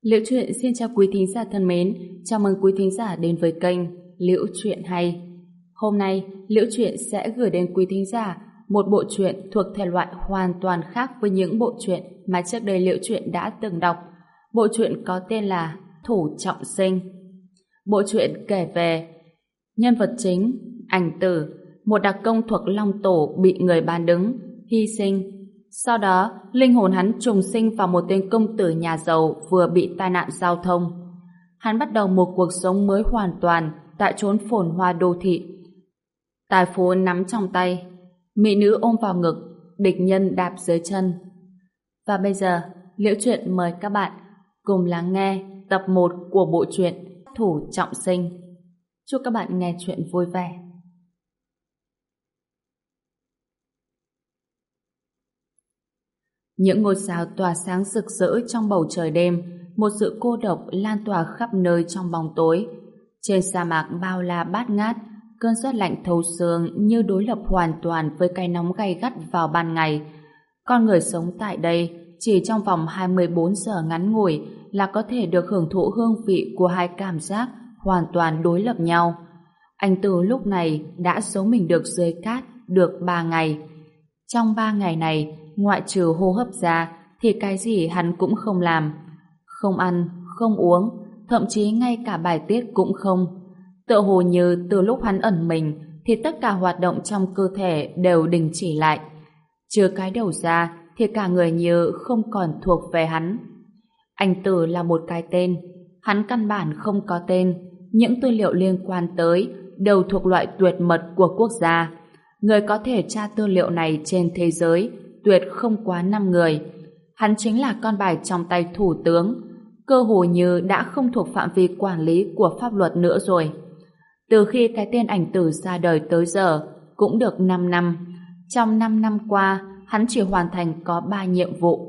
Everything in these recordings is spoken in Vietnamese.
Liễu Chuyện xin chào quý thính giả thân mến, chào mừng quý thính giả đến với kênh Liễu Chuyện Hay. Hôm nay, Liễu Chuyện sẽ gửi đến quý thính giả một bộ truyện thuộc thể loại hoàn toàn khác với những bộ truyện mà trước đây Liễu Chuyện đã từng đọc. Bộ truyện có tên là Thủ Trọng Sinh. Bộ truyện kể về nhân vật chính, Ảnh Tử, một đặc công thuộc Long Tổ bị người bán đứng, hy sinh. Sau đó, linh hồn hắn trùng sinh vào một tên công tử nhà giàu vừa bị tai nạn giao thông. Hắn bắt đầu một cuộc sống mới hoàn toàn tại chốn phồn hoa đô thị. Tài phú nắm trong tay, mỹ nữ ôm vào ngực, địch nhân đạp dưới chân. Và bây giờ, Liễu Chuyện mời các bạn cùng lắng nghe tập 1 của bộ truyện Thủ Trọng Sinh. Chúc các bạn nghe chuyện vui vẻ. Những ngôi sao tỏa sáng rực rỡ trong bầu trời đêm, một sự cô độc lan tỏa khắp nơi trong bóng tối. Trên sa mạc bao la bát ngát, cơn rét lạnh thấu xương như đối lập hoàn toàn với cái nóng gay gắt vào ban ngày. Con người sống tại đây chỉ trong vòng 24 giờ ngắn ngủi là có thể được hưởng thụ hương vị của hai cảm giác hoàn toàn đối lập nhau. Anh Tử lúc này đã giấu mình được dưới cát được 3 ngày. Trong 3 ngày này, ngoại trừ hô hấp ra thì cái gì hắn cũng không làm. Không ăn, không uống, thậm chí ngay cả bài tiết cũng không. Tựa hồ như từ lúc hắn ẩn mình thì tất cả hoạt động trong cơ thể đều đình chỉ lại. Trừ cái đầu ra thì cả người như không còn thuộc về hắn. Anh Tử là một cái tên, hắn căn bản không có tên. Những tư liệu liên quan tới đều thuộc loại tuyệt mật của quốc gia. Người có thể tra tư liệu này trên thế giới tuyệt không quá 5 người. Hắn chính là con bài trong tay thủ tướng, cơ hồ như đã không thuộc phạm vi quản lý của pháp luật nữa rồi. Từ khi cái tên Ảnh Tử ra đời tới giờ cũng được 5 năm. Trong 5 năm qua, hắn chỉ hoàn thành có 3 nhiệm vụ.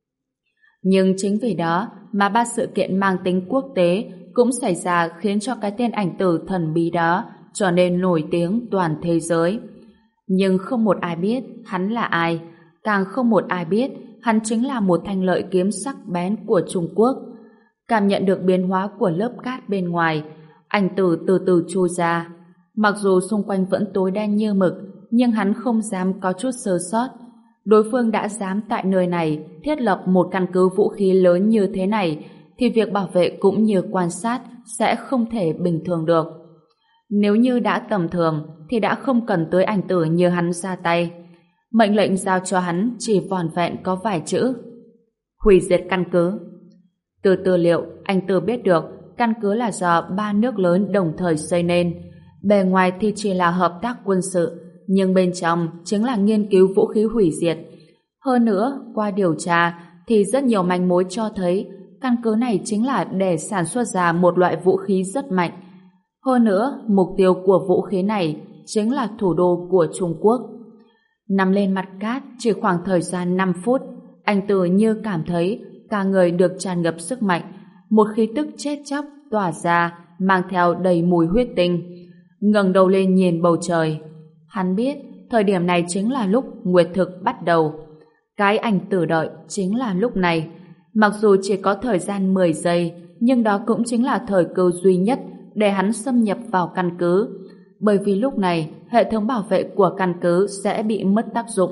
Nhưng chính vì đó mà 3 sự kiện mang tính quốc tế cũng xảy ra khiến cho cái tên Ảnh Tử thần bí đó trở nên nổi tiếng toàn thế giới. Nhưng không một ai biết hắn là ai, càng không một ai biết hắn chính là một thanh lợi kiếm sắc bén của Trung Quốc. Cảm nhận được biến hóa của lớp cát bên ngoài, Ảnh Tử từ từ chui ra. Mặc dù xung quanh vẫn tối đen như mực, nhưng hắn không dám có chút sơ sót. Đối phương đã dám tại nơi này thiết lập một căn cứ vũ khí lớn như thế này, thì việc bảo vệ cũng như quan sát sẽ không thể bình thường được. Nếu như đã tầm thường thì đã không cần tới Ảnh Tử như hắn ra tay. Mệnh lệnh giao cho hắn chỉ vỏn vẹn có vài chữ: hủy diệt căn cứ. Từ tư liệu, Ảnh Tử biết được căn cứ là do 3 nước lớn đồng thời xây nên. Bề ngoài thì chỉ là hợp tác quân sự, nhưng bên trong chính là nghiên cứu vũ khí hủy diệt. Hơn nữa, qua điều tra thì rất nhiều manh mối cho thấy căn cứ này chính là để sản xuất ra một loại vũ khí rất mạnh. Hơn nữa, mục tiêu của vũ khí này chính là thủ đô của Trung Quốc. Nằm lên mặt cát chỉ khoảng thời gian 5 phút, Ảnh Tử như cảm thấy cả người được tràn ngập sức mạnh, một khí tức chết chóc tỏa ra mang theo đầy mùi huyết tinh. Ngẩng đầu lên nhìn bầu trời, hắn biết thời điểm này chính là lúc nguyệt thực bắt đầu. Cái Ảnh Tử đợi chính là lúc này. Mặc dù chỉ có thời gian 10 giây, nhưng đó cũng chính là thời cơ duy nhất để hắn xâm nhập vào căn cứ. Bởi vì lúc này, hệ thống bảo vệ của căn cứ sẽ bị mất tác dụng.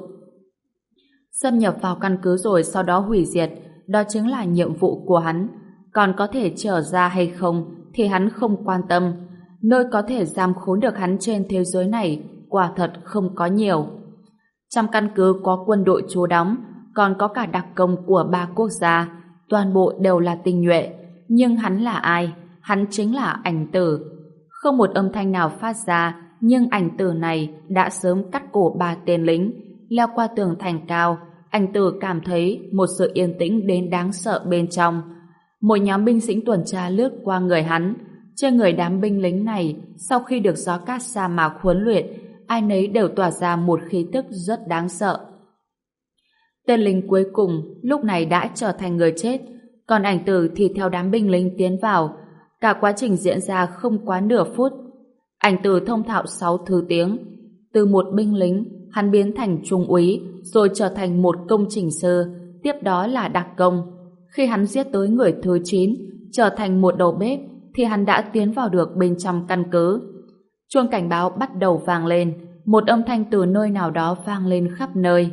Xâm nhập vào căn cứ rồi sau đó hủy diệt, đó chính là nhiệm vụ của hắn. Còn có thể trở ra hay không thì hắn không quan tâm. Nơi có thể giam khốn được hắn trên thế giới này quả thật không có nhiều. Trong căn cứ có quân đội trú đóng, còn có cả đặc công của 3 quốc gia, toàn bộ đều là tinh nhuệ. Nhưng hắn là ai? Hắn chính là Ảnh Tử. Không một âm thanh nào phát ra, nhưng Ảnh Tử này đã sớm cắt cổ 3 tên lính. Leo qua tường thành cao, Ảnh Tử cảm thấy một sự yên tĩnh đến đáng sợ bên trong. Một nhóm binh sĩ tuần tra lướt qua người hắn. Trên người đám binh lính này, sau khi được gió cát sa mạc huấn luyện, ai nấy đều tỏa ra một khí tức rất đáng sợ. Tên lính cuối cùng lúc này đã trở thành người chết, còn Ảnh Tử thì theo đám binh lính tiến vào. Cả quá trình diễn ra không quá nửa phút. Ảnh Tử thông thạo 6 thứ tiếng. Từ một binh lính, hắn biến thành trung úy, rồi trở thành một công trình sư, tiếp đó là đặc công. Khi hắn giết tới người thứ 9, trở thành một đầu bếp, thì hắn đã tiến vào được bên trong căn cứ. Chuông cảnh báo bắt đầu vang lên, một âm thanh từ nơi nào đó vang lên khắp nơi.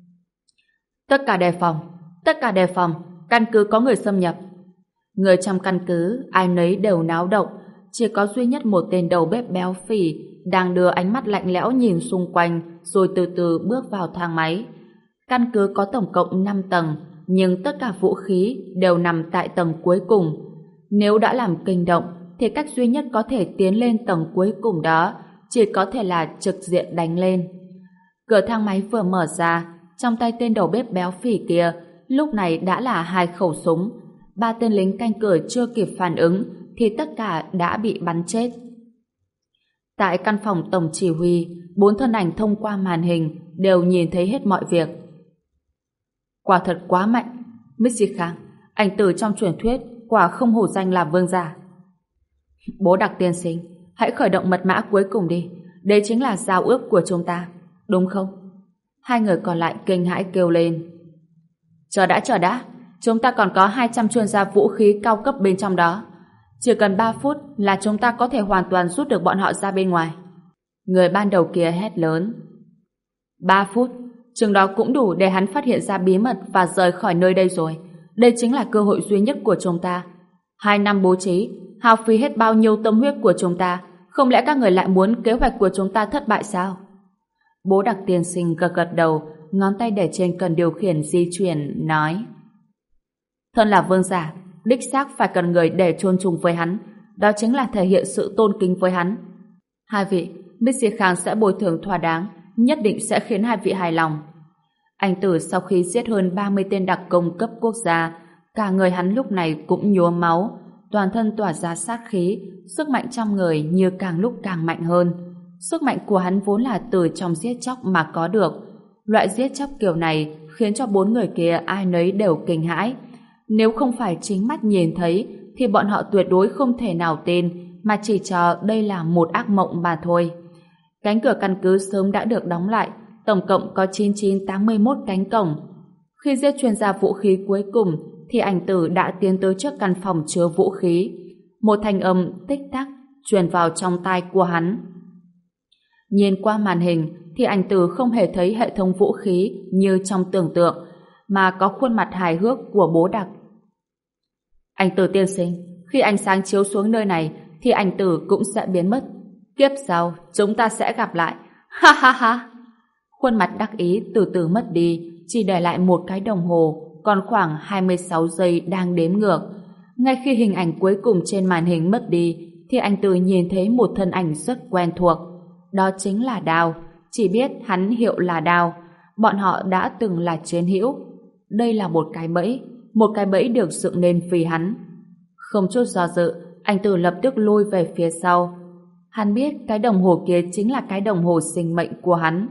Tất cả đề phòng, căn cứ có người xâm nhập. Người trong căn cứ, ai nấy đều náo động, chỉ có duy nhất một tên đầu bếp béo phì đang đưa ánh mắt lạnh lẽo nhìn xung quanh, rồi từ từ bước vào thang máy. Căn cứ có tổng cộng 5 tầng, nhưng tất cả vũ khí đều nằm tại tầng cuối cùng. Nếu đã làm kinh động, thì cách duy nhất có thể tiến lên tầng cuối cùng đó chỉ có thể là trực diện đánh lên. Cửa thang máy vừa mở ra, trong tay tên đầu bếp béo phì kia lúc này đã là 2 khẩu súng. 3 tên lính canh cửa chưa kịp phản ứng thì tất cả đã bị bắn chết. Tại căn phòng tổng chỉ huy, 4 thân ảnh thông qua màn hình đều nhìn thấy hết mọi việc. Quả thật quá mạnh. Missy Khang, ảnh tử trong truyền thuyết quả không hổ danh là vương giả. Bố Đặc tiên sinh, hãy khởi động mật mã cuối cùng đi. Đây chính là giao ước của chúng ta, đúng không? 2 người còn lại kinh hãi kêu lên. Chờ đã, chúng ta còn có 200 chuyên gia vũ khí cao cấp bên trong đó. Chỉ cần 3 phút là chúng ta có thể hoàn toàn rút được bọn họ ra bên ngoài. Người ban đầu kia hét lớn. 3 phút, chừng đó cũng đủ để hắn phát hiện ra bí mật và rời khỏi nơi đây rồi. Đây chính là cơ hội duy nhất của chúng ta. 2 năm bố trí, hao phí hết bao nhiêu tâm huyết của chúng ta. Không lẽ các người lại muốn kế hoạch của chúng ta thất bại sao? Bố Đặc tiên sinh gật gật đầu, ngón tay để trên cần điều khiển di chuyển, nói. Thân là vương giả, đích xác phải cần người để chôn chung với hắn. Đó chính là thể hiện sự tôn kính với hắn. 2 vị, Missy Khang sẽ bồi thường thỏa đáng, nhất định sẽ khiến 2 vị hài lòng. Anh Tử sau khi giết hơn 30 tên đặc công cấp quốc gia, cả người hắn lúc này cũng nhuốm máu, toàn thân tỏa ra sát khí, sức mạnh trong người như càng lúc càng mạnh hơn. Sức mạnh của hắn vốn là từ trong giết chóc mà có được. Loại giết chóc kiểu này khiến cho 4 người kia ai nấy đều kinh hãi. Nếu không phải chính mắt nhìn thấy thì bọn họ tuyệt đối không thể nào tin, mà chỉ cho đây là một ác mộng mà thôi. Cánh cửa căn cứ sớm đã được đóng lại, tổng cộng có 9981 cánh cổng. Khi giết chuyên gia vũ khí cuối cùng thì ảnh tử đã tiến tới trước căn phòng chứa vũ khí. Một thanh âm tích tắc truyền vào trong tai của hắn. Nhìn qua màn hình thì ảnh tử không hề thấy hệ thống vũ khí như trong tưởng tượng, mà có khuôn mặt hài hước của bố Đặc. Ảnh tử tiên sinh, khi ánh sáng chiếu xuống nơi này thì ảnh tử cũng sẽ biến mất. Kiếp sau chúng ta sẽ gặp lại. Ha ha ha. Khuôn mặt đắc ý từ từ mất đi, chỉ để lại một cái đồng hồ còn khoảng 26 giây đang đếm ngược. Ngay khi hình ảnh cuối cùng trên màn hình mất đi thì anh Tử nhìn thấy một thân ảnh rất quen thuộc. Đó chính là Đao. Chỉ biết hắn hiệu là Đao. Bọn họ đã từng là chiến hữu. Đây là một cái bẫy được dựng nên vì hắn. Không chút do dự, anh Tử lập tức lùi về phía sau. Hắn biết cái đồng hồ kia chính là cái đồng hồ sinh mệnh của hắn.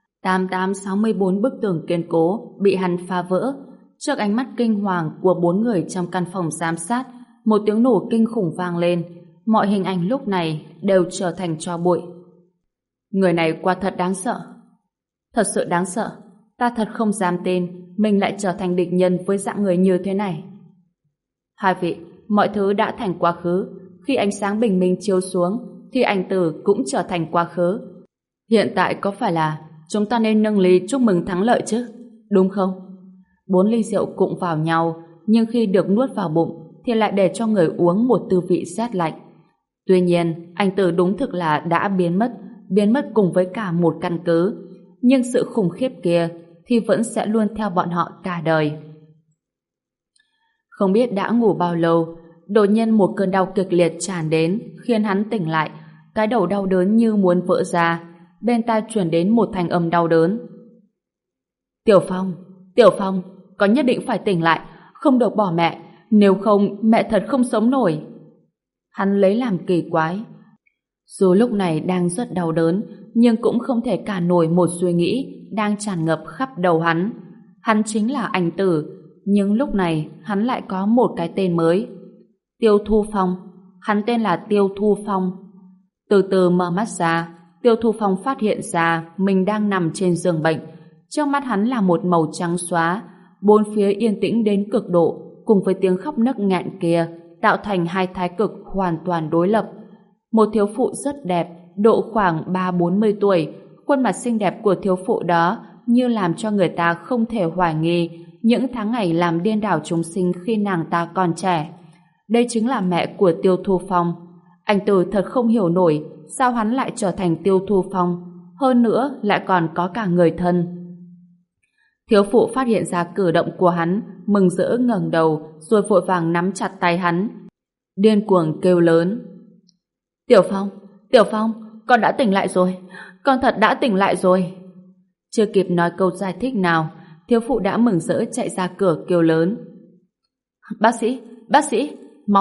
8864 bức tường kiên cố bị hắn phá vỡ. Trước ánh mắt kinh hoàng của 4 người trong căn phòng giám sát, một tiếng nổ kinh khủng vang lên. Mọi hình ảnh lúc này đều trở thành tro bụi. Người này quả thật đáng sợ. Thật sự đáng sợ. Ta thật không dám tin mình lại trở thành địch nhân với dạng người như thế này. 2 vị, mọi thứ đã thành quá khứ. Khi ánh sáng bình minh chiếu xuống thì ảnh tử cũng trở thành quá khứ. Hiện tại có phải là chúng ta nên nâng ly chúc mừng thắng lợi chứ, đúng không? 4 ly rượu cũng vào nhau, nhưng khi được nuốt vào bụng thì lại để cho người uống một tư vị rét lạnh. Tuy nhiên, ảnh tử đúng thực là đã biến mất cùng với cả một căn cứ. Nhưng sự khủng khiếp kia thì vẫn sẽ luôn theo bọn họ cả đời. Không biết đã ngủ bao lâu, đột nhiên một cơn đau kịch liệt tràn đến, khiến hắn tỉnh lại. Cái đầu đau đớn như muốn vỡ ra. Bên tai truyền đến một thanh âm đau đớn. Tiểu Phong, con nhất định phải tỉnh lại, không được bỏ mẹ, nếu không mẹ thật không sống nổi. Hắn lấy làm kỳ quái. Dù lúc này đang rất đau đớn, nhưng cũng không thể cản nổi một suy nghĩ đang tràn ngập khắp đầu hắn. Hắn chính là ảnh tử, nhưng lúc này hắn lại có một cái tên mới. Tiêu Thu Phong. Hắn tên là Tiêu Thu Phong. Từ từ mở mắt ra, Tiêu Thu Phong phát hiện ra mình đang nằm trên giường bệnh. Trước mắt hắn là một màu trắng xóa, bốn phía yên tĩnh đến cực độ, cùng với tiếng khóc nấc nghẹn kia tạo thành hai thái cực hoàn toàn đối lập. Một thiếu phụ rất đẹp, độ khoảng 30-40 tuổi, khuôn mặt xinh đẹp của thiếu phụ đó như làm cho người ta không thể hoài nghi những tháng ngày làm điên đảo chúng sinh khi nàng ta còn trẻ. Đây chính là mẹ của Tiêu Thu Phong. Anh Tử thật không hiểu nổi sao hắn lại trở thành Tiêu Thu Phong, hơn nữa lại còn có cả người thân. Thiếu phụ phát hiện ra cử động của hắn, mừng rỡ ngẩng đầu rồi vội vàng nắm chặt tay hắn, điên cuồng kêu lớn: Tiểu Phong, Tiểu Phong, con đã tỉnh lại rồi, con thật đã tỉnh lại rồi. Chưa kịp nói câu giải thích nào, thiếu phụ đã mừng rỡ chạy ra cửa kêu lớn: bác sĩ,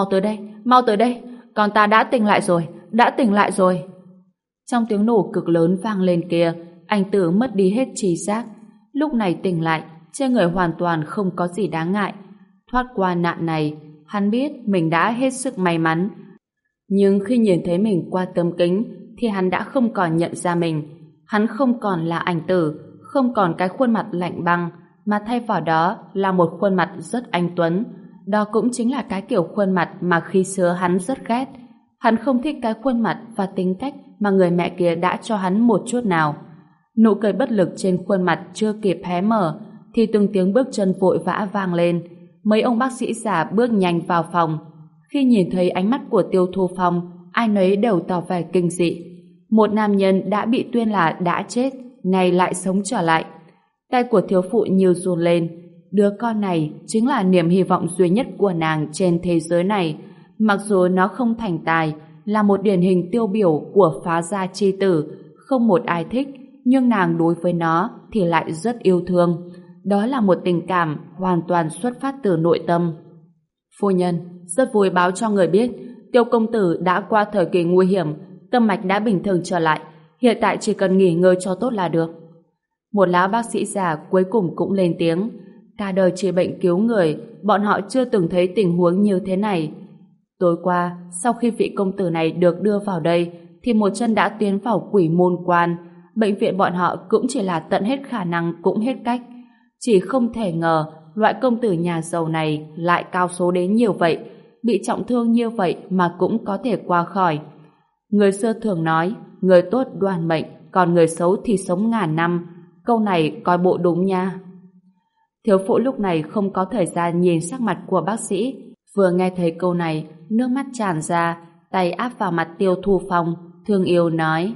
mau tới đây, con ta đã tỉnh lại rồi, đã tỉnh lại rồi. Trong tiếng nổ cực lớn vang lên kia, anh Tử mất đi hết trí giác. Lúc này tỉnh lại, trên người hoàn toàn không có gì đáng ngại. Thoát qua nạn này, hắn biết mình đã hết sức may mắn. Nhưng khi nhìn thấy mình qua tấm kính, thì hắn đã không còn nhận ra mình. Hắn không còn là Anh Tử, không còn cái khuôn mặt lạnh băng, mà thay vào đó là một khuôn mặt rất anh tuấn. Đó cũng chính là cái kiểu khuôn mặt mà khi xưa hắn rất ghét. Hắn không thích cái khuôn mặt và tính cách mà người mẹ kia đã cho hắn một chút nào. Nụ cười bất lực trên khuôn mặt chưa kịp hé mở, thì từng tiếng bước chân vội vã vang lên. Mấy ông bác sĩ già bước nhanh vào phòng. Khi nhìn thấy ánh mắt của Tiêu Thu Phong, ai nấy đều tỏ vẻ kinh dị. Một nam nhân đã bị tuyên là đã chết, nay lại sống trở lại. Tay của thiếu phụ như run lên. Đứa con này chính là niềm hy vọng duy nhất của nàng trên thế giới này. Mặc dù nó không thành tài, là một điển hình tiêu biểu của phá gia chi tử, không một ai thích, nhưng nàng đối với nó thì lại rất yêu thương. Đó là một tình cảm hoàn toàn xuất phát từ nội tâm. Phu nhân, rất vui báo cho người biết, Tiêu công tử đã qua thời kỳ nguy hiểm, tâm mạch đã bình thường trở lại, hiện tại chỉ cần nghỉ ngơi cho tốt là được. Một lão bác sĩ già cuối cùng cũng lên tiếng. Cả đời trị bệnh cứu người, bọn họ chưa từng thấy tình huống như thế này. Tối qua, sau khi vị công tử này được đưa vào đây, thì một chân đã tiến vào quỷ môn quan. Bệnh viện bọn họ cũng chỉ là tận hết khả năng cũng hết cách. Chỉ không thể ngờ loại công tử nhà giàu này lại cao số đến nhiều vậy, bị trọng thương như vậy mà cũng có thể qua khỏi. Người xưa thường nói, người tốt đoan mệnh, còn người xấu thì sống ngàn năm. Câu này coi bộ đúng nha. Thiếu phụ lúc này không có thời gian nhìn sắc mặt của bác sĩ. Vừa nghe thấy câu này, nước mắt tràn ra, tay áp vào mặt Tiêu Thu Phong, thương yêu nói: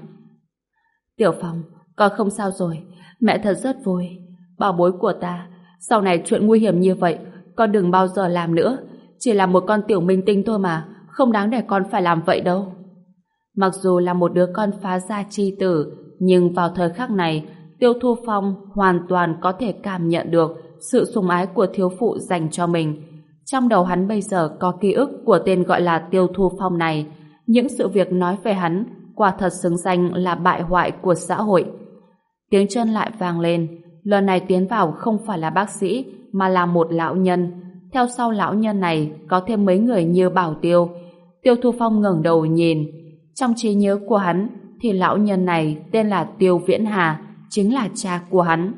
Tiểu Phong, con không sao rồi, mẹ thật rất vui. Bảo bối của ta, sau này chuyện nguy hiểm như vậy, con đừng bao giờ làm nữa. Chỉ là một con tiểu minh tinh thôi mà, không đáng để con phải làm vậy đâu. Mặc dù là một đứa con phá gia chi tử, nhưng vào thời khắc này, Tiêu Thu Phong hoàn toàn có thể cảm nhận được sự sủng ái của thiếu phụ dành cho mình. Trong đầu hắn bây giờ có ký ức của tên gọi là Tiêu Thu Phong này. Những sự việc nói về hắn quả thật xứng danh là bại hoại của xã hội. Tiếng chân lại vang lên. Lần này tiến vào không phải là bác sĩ, mà là một lão nhân. Theo sau lão nhân này có thêm mấy người như bảo tiêu. Tiêu Thu Phong ngẩng đầu nhìn. Trong trí nhớ của hắn thì lão nhân này tên là Tiêu Viễn Hà, chính là cha của hắn.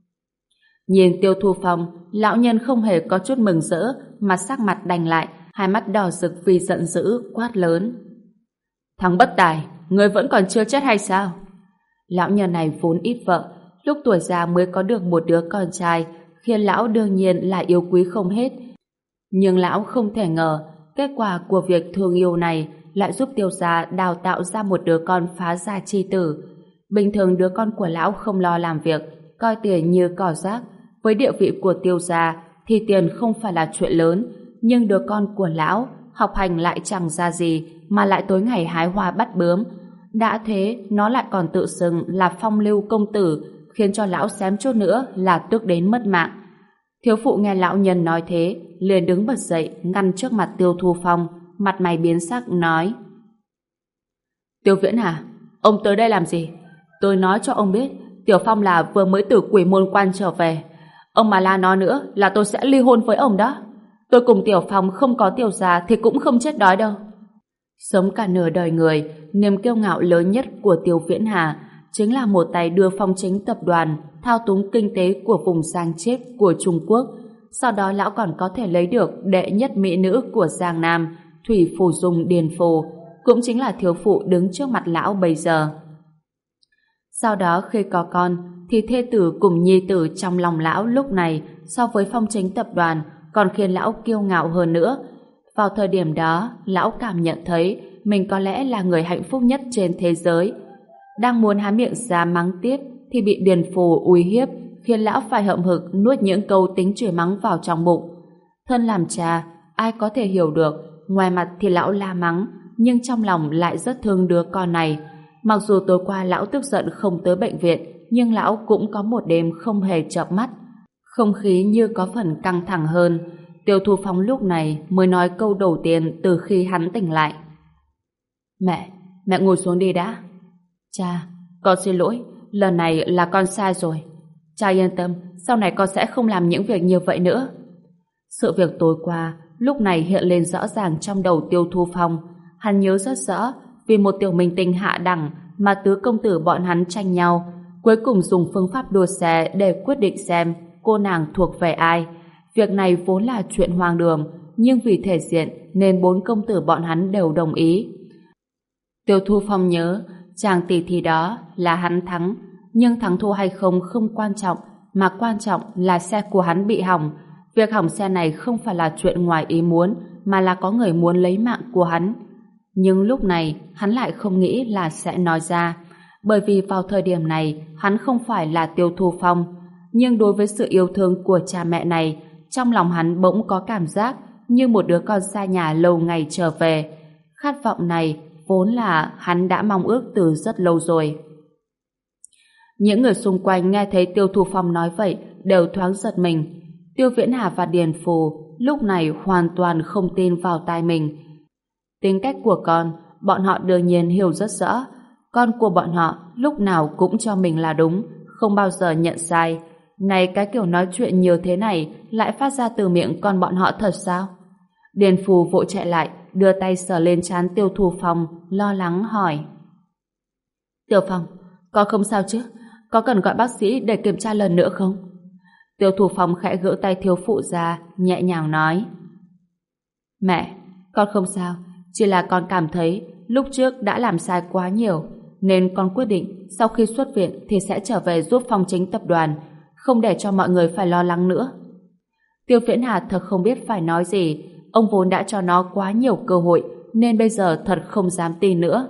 Nhìn Tiêu Thu Phong, lão nhân không hề có chút mừng rỡ, mà sắc mặt đành lại, hai mắt đỏ rực vì giận dữ, quát lớn: Thằng bất tài, ngươi vẫn còn chưa chết hay sao? Lão nhân này vốn ít vợ, lúc tuổi già mới có được một đứa con trai, khiến lão đương nhiên là yêu quý không hết. Nhưng lão không thể ngờ, kết quả của việc thương yêu này lại giúp Tiêu gia đào tạo ra một đứa con phá gia chi tử. Bình thường đứa con của lão không lo làm việc, coi tiền như cỏ rác. Với địa vị của Tiêu gia thì tiền không phải là chuyện lớn, nhưng đứa con của lão học hành lại chẳng ra gì mà lại tối ngày hái hoa bắt bướm. Đã thế, nó lại còn tự xưng là phong lưu công tử, khiến cho lão xém chút nữa là tức đến mất mạng. Thiếu phụ nghe lão nhân nói thế, liền đứng bật dậy ngăn trước mặt Tiêu Thu Phong, mặt mày biến sắc nói: Tiêu Viễn Hà, ông tới đây làm gì? Tôi nói cho ông biết, Tiểu Phong là vừa mới từ quỷ môn quan trở về. Ông mà la nó nữa là tôi sẽ ly hôn với ông đó. Tôi cùng Tiểu Phong không có Tiểu gia thì cũng không chết đói đâu. Sống cả nửa đời người, niềm kiêu ngạo lớn nhất của Tiêu Viễn Hà chính là một tay đưa Phong Chính tập đoàn thao túng kinh tế của vùng Giang Chiết của Trung Quốc. sau đó lão còn có thể lấy được đệ nhất mỹ nữ của Giang Nam, Thủy Phù Dung Điền Phù, cũng chính là thiếu phụ đứng trước mặt lão bây giờ. Sau đó khi có con, thì thê tử cùng nhi tử trong lòng lão lúc này so với Phong Chính tập đoàn còn khiến lão kiêu ngạo hơn nữa. Vào thời điểm đó, lão cảm nhận thấy mình có lẽ là người hạnh phúc nhất trên thế giới. Đang muốn há miệng ra mắng tiếp thì bị Điền Phù uy hiếp, khiến lão phải hậm hực nuốt những câu tính chửi mắng vào trong bụng. Thân làm cha, ai có thể hiểu được, ngoài mặt thì lão la mắng, nhưng trong lòng lại rất thương đứa con này. Mặc dù tối qua lão tức giận không tới bệnh viện, nhưng lão cũng có một đêm không hề chợp mắt. Không khí như có phần căng thẳng hơn. Tiêu Thu Phong lúc này mới nói câu đầu tiên từ khi hắn tỉnh lại. Mẹ ngồi xuống đi đã. Cha, con xin lỗi, lần này là con sai rồi. Cha yên tâm, sau này con sẽ không làm những việc như vậy nữa. Sự việc tối qua lúc này hiện lên rõ ràng trong đầu Tiêu Thu Phong. Hắn nhớ rất rõ, vì một tiểu minh tinh hạ đẳng mà tứ công tử bọn hắn tranh nhau, cuối cùng dùng phương pháp đua xe để quyết định xem cô nàng thuộc về ai. Việc này vốn là chuyện hoang đường, nhưng vì thể diện nên bốn công tử bọn hắn đều đồng ý. Tiêu Thu Phong nhớ chàng tỷ thí đó là hắn thắng, nhưng thắng thua hay không không quan trọng, mà quan trọng là xe của hắn bị hỏng. Việc hỏng xe này không phải là chuyện ngoài ý muốn, mà là có người muốn lấy mạng của hắn. Nhưng lúc này hắn lại không nghĩ là sẽ nói ra, bởi vì vào thời điểm này hắn không phải là Tiêu Thu Phong. Nhưng đối với sự yêu thương của cha mẹ này, trong lòng hắn bỗng có cảm giác như một đứa con xa nhà lâu ngày trở về. Khát vọng này vốn là hắn đã mong ước từ rất lâu rồi. Những người xung quanh nghe thấy Tiêu Thu Phong nói vậy đều thoáng giật mình. Tiêu Viễn Hà và Điền Phù lúc này hoàn toàn không tin vào tai mình. Tính cách của con, bọn họ đương nhiên hiểu rất rõ. Con của bọn họ lúc nào cũng cho mình là đúng, không bao giờ nhận sai. Này, cái kiểu nói chuyện nhiều thế này lại phát ra từ miệng con bọn họ thật sao? Điền Phù vội chạy lại, đưa tay sờ lên trán Tiêu Thu Phong, lo lắng hỏi. Tiêu Phong, con không sao chứ? Có cần gọi bác sĩ để kiểm tra lần nữa không? Tiêu Thu Phong khẽ gỡ tay thiếu phụ ra, nhẹ nhàng nói. Mẹ, con không sao, chỉ là con cảm thấy lúc trước đã làm sai quá nhiều, nên con quyết định sau khi xuất viện thì sẽ trở về giúp Phong Chính tập đoàn, không để cho mọi người phải lo lắng nữa. Tiêu Viễn Hà thật không biết phải nói gì, ông vốn đã cho nó quá nhiều cơ hội, nên bây giờ thật không dám tin nữa.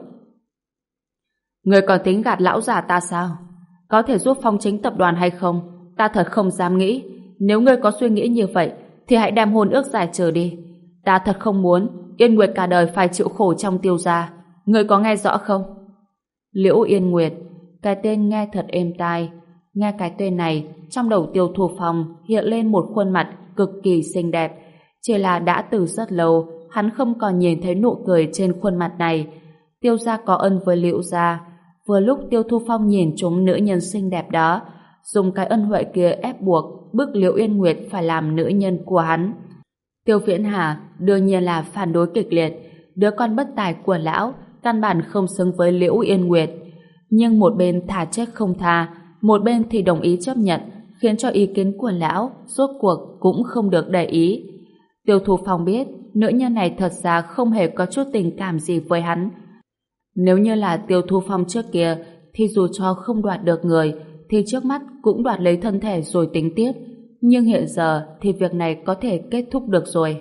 Người còn tính gạt lão già ta sao? Có thể giúp Phong Chính tập đoàn hay không? Ta thật không dám nghĩ. Nếu ngươi có suy nghĩ như vậy, thì hãy đem hôn ước giải trừ đi. Ta thật không muốn Yên Nguyệt cả đời phải chịu khổ trong Tiêu gia. Ngươi có nghe rõ không? Liễu Yên Nguyệt, cái tên nghe thật êm tai. Nghe cái tên này, trong đầu Tiêu Thu Phong hiện lên một khuôn mặt cực kỳ xinh đẹp. Chỉ là đã từ rất lâu, hắn không còn nhìn thấy nụ cười trên khuôn mặt này. Tiêu gia có ân với Liễu gia. Vừa lúc Tiêu Thu Phong nhìn trúng nữ nhân xinh đẹp đó, dùng cái ân huệ kia ép buộc bức Liễu Yên Nguyệt phải làm nữ nhân của hắn. Tiêu Viễn Hà đương nhiên là phản đối kịch liệt. Đứa con bất tài của lão căn bản không xứng với Liễu Yên Nguyệt. Nhưng một bên thà chết không tha, một bên thì đồng ý chấp nhận, khiến cho ý kiến của lão rốt cuộc cũng không được để ý. Tiêu Thu Phong biết nữ nhân này thật ra không hề có chút tình cảm gì với hắn. Nếu như là Tiêu Thu Phong trước kia thì dù cho không đoạt được người thì trước mắt cũng đoạt lấy thân thể rồi tính tiếp. Nhưng hiện giờ thì việc này có thể kết thúc được rồi.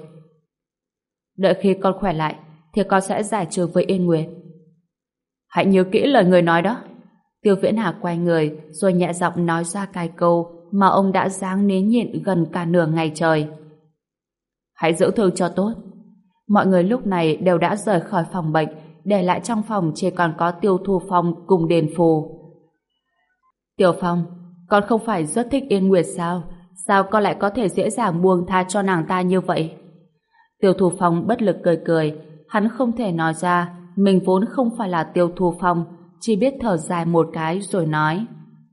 Đợi khi con khỏe lại thì con sẽ giải trừ với Yên Nguyệt. Hãy nhớ kỹ lời người nói đó. Tiêu Viễn Hà quay người rồi nhẹ giọng nói ra cái câu mà ông đã ráng nén nhịn gần cả nửa ngày trời. Hãy giữ thương cho tốt. Mọi người lúc này đều đã rời khỏi phòng bệnh, để lại trong phòng chỉ còn có Tiêu Thu Phong cùng Điền Phù. Tiểu Phong, con không phải rất thích Yên Nguyệt sao? Sao con lại có thể dễ dàng buông tha cho nàng ta như vậy? Tiêu Thu Phong bất lực cười cười. Hắn không thể nói ra mình vốn không phải là Tiêu Thu Phong, chỉ biết thở dài một cái rồi nói.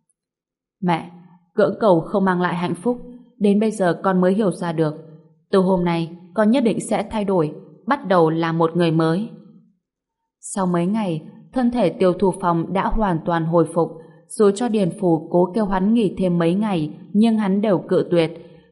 Mẹ, cưỡng cầu không mang lại hạnh phúc. Đến bây giờ con mới hiểu ra được. Từ hôm nay con nhất định sẽ thay đổi, bắt đầu là một người mới. Sau mấy ngày, thân thể Tiêu Thu Phong đã hoàn toàn hồi phục. Dù cho Điền Phù cố kêu hắn nghỉ thêm mấy ngày, nhưng hắn đều cự tuyệt.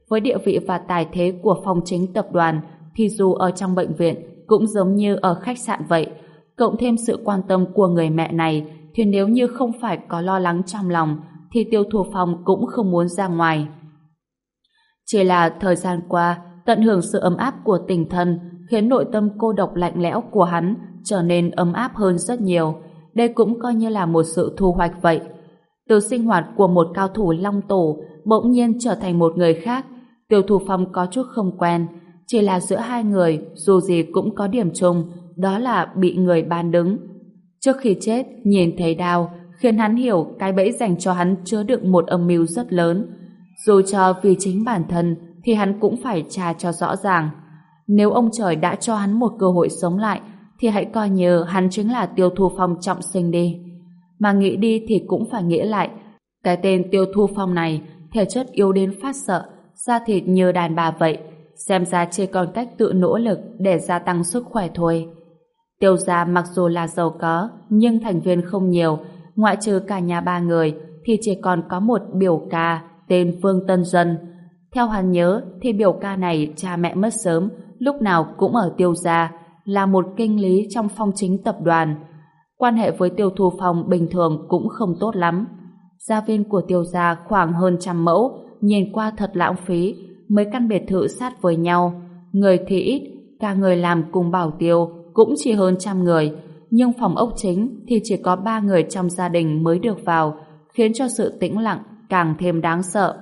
với địa vị và tài thế của Phong Chính tập đoàn thì dù ở trong bệnh viện cũng giống như ở khách sạn vậy. Cộng thêm sự quan tâm của người mẹ này thì nếu như không phải có lo lắng trong lòng thì Tiêu Thu Phong cũng không muốn ra ngoài. Chỉ là thời gian qua tận hưởng sự ấm áp của tình thân khiến nội tâm cô độc lạnh lẽo của hắn trở nên ấm áp hơn rất nhiều. Đây cũng coi như là một sự thu hoạch vậy. Từ sinh hoạt của một cao thủ long tổ bỗng nhiên trở thành một người khác, Tiêu Thu Phong có chút không quen. Chỉ là giữa hai người dù gì cũng có điểm chung, đó là bị người bán đứng. Trước khi chết, nhìn thấy đau khiến hắn hiểu cái bẫy dành cho hắn chứa đựng một âm mưu rất lớn. Dù cho vì chính bản thân thì hắn cũng phải tra cho rõ ràng. Nếu ông trời đã cho hắn một cơ hội sống lại thì hãy coi như hắn chính là Tiêu Thu Phong trọng sinh đi. Mà nghĩ đi thì cũng phải nghĩ lại. Cái tên Tiêu Thu Phong này thể chất yếu đến phát sợ, da thịt như đàn bà vậy. Xem ra chỉ còn cách tự nỗ lực để gia tăng sức khỏe thôi. Tiêu gia mặc dù là giàu có nhưng thành viên không nhiều, ngoại trừ cả nhà ba người thì chỉ còn có một biểu ca tên Vương Tân Dân. Theo hắn nhớ thì biểu ca này cha mẹ mất sớm, lúc nào cũng ở Tiêu gia, là một kinh lý trong Phong Chính tập đoàn. Quan hệ với Tiêu Thu Phong bình thường cũng không tốt lắm. Gia viên của Tiêu gia khoảng hơn 100 mẫu, nhìn qua thật lãng phí. Mấy căn biệt thự sát với nhau, người thì ít, cả người làm cùng bảo tiêu cũng chỉ hơn 100 người, nhưng phòng ốc chính thì chỉ có 3 người trong gia đình mới được vào, khiến cho sự tĩnh lặng càng thêm đáng sợ.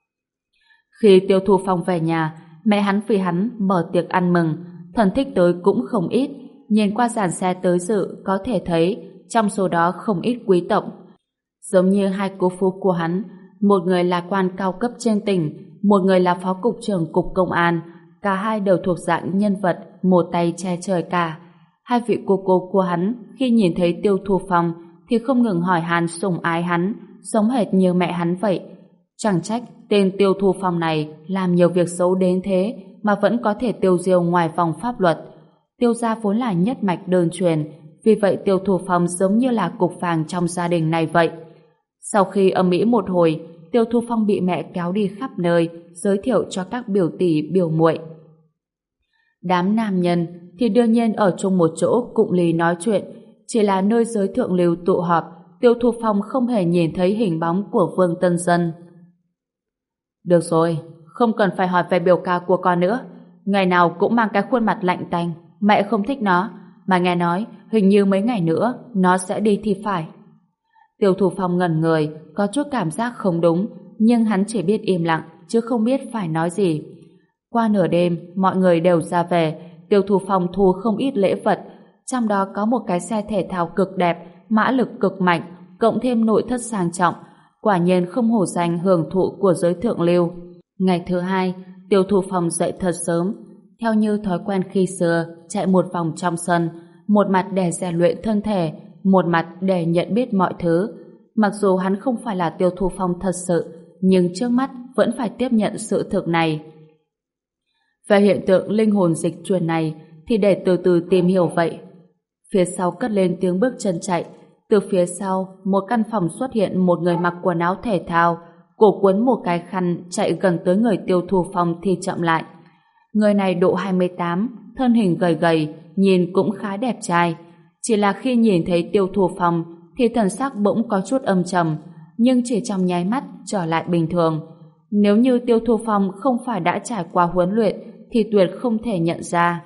Khi Tiêu Thu Phong về nhà, mẹ hắn vì hắn mở tiệc ăn mừng, thân thích tới cũng không ít. Nhìn qua dàn xe tới dự có thể thấy trong số đó không ít quý tộc. Giống như hai cô phu của hắn, một người là quan cao cấp trên tỉnh, một người là phó cục trưởng cục công an, cả hai đều thuộc dạng nhân vật một tay che trời cả. Hai vị cô của hắn khi nhìn thấy Tiêu Thu Phong thì không ngừng hỏi han sủng ái hắn, giống hệt như mẹ hắn vậy. Chẳng trách tên Tiêu Thu Phong này làm nhiều việc xấu đến thế mà vẫn có thể tiêu diêu ngoài vòng pháp luật. Tiêu gia vốn là nhất mạch đơn truyền, vì vậy Tiêu Thu Phong giống như là cục vàng trong gia đình này vậy. Sau khi ầm ĩ một hồi, Tiêu Thu Phong bị mẹ kéo đi khắp nơi, giới thiệu cho các biểu tỷ biểu muội. Đám nam nhân thì đương nhiên ở chung một chỗ cụng ly nói chuyện, chỉ là nơi giới thượng lưu tụ họp, Tiêu Thu Phong không hề nhìn thấy hình bóng của Vương Tân Dân. Được rồi, không cần phải hỏi về biểu ca của con nữa, ngày nào cũng mang cái khuôn mặt lạnh tanh, mẹ không thích nó, mà nghe nói hình như mấy ngày nữa nó sẽ đi thì phải. Tiêu Thu Phong ngẩn người, có chút cảm giác không đúng, nhưng hắn chỉ biết im lặng, chứ không biết phải nói gì. Qua nửa đêm, mọi người đều ra về, Tiêu Thu Phong thu không ít lễ vật, trong đó có một cái xe thể thao cực đẹp, mã lực cực mạnh, cộng thêm nội thất sang trọng, quả nhiên không hổ danh hưởng thụ của giới thượng lưu. Ngày thứ hai, Tiêu Thu Phong dậy thật sớm, theo như thói quen khi xưa, chạy một vòng trong sân, một mặt để rèn luyện thân thể, một mặt để nhận biết mọi thứ. Mặc dù hắn không phải là Tiêu Thu Phong thật sự, nhưng trước mắt vẫn phải tiếp nhận sự thực này. Về hiện tượng linh hồn dịch chuyển này thì để từ từ tìm hiểu vậy. Phía sau cất lên tiếng bước chân chạy. Từ phía sau, một căn phòng xuất hiện một người mặc quần áo thể thao, cổ quấn một cái khăn chạy gần tới người Tiêu Thu Phong thì chậm lại. Người này độ 28, thân hình gầy gầy, nhìn cũng khá đẹp trai. Chỉ là khi nhìn thấy Tiêu Thu Phong thì thần sắc bỗng có chút âm trầm, nhưng chỉ trong nháy mắt trở lại bình thường. Nếu như Tiêu Thu Phong không phải đã trải qua huấn luyện thì tuyệt không thể nhận ra.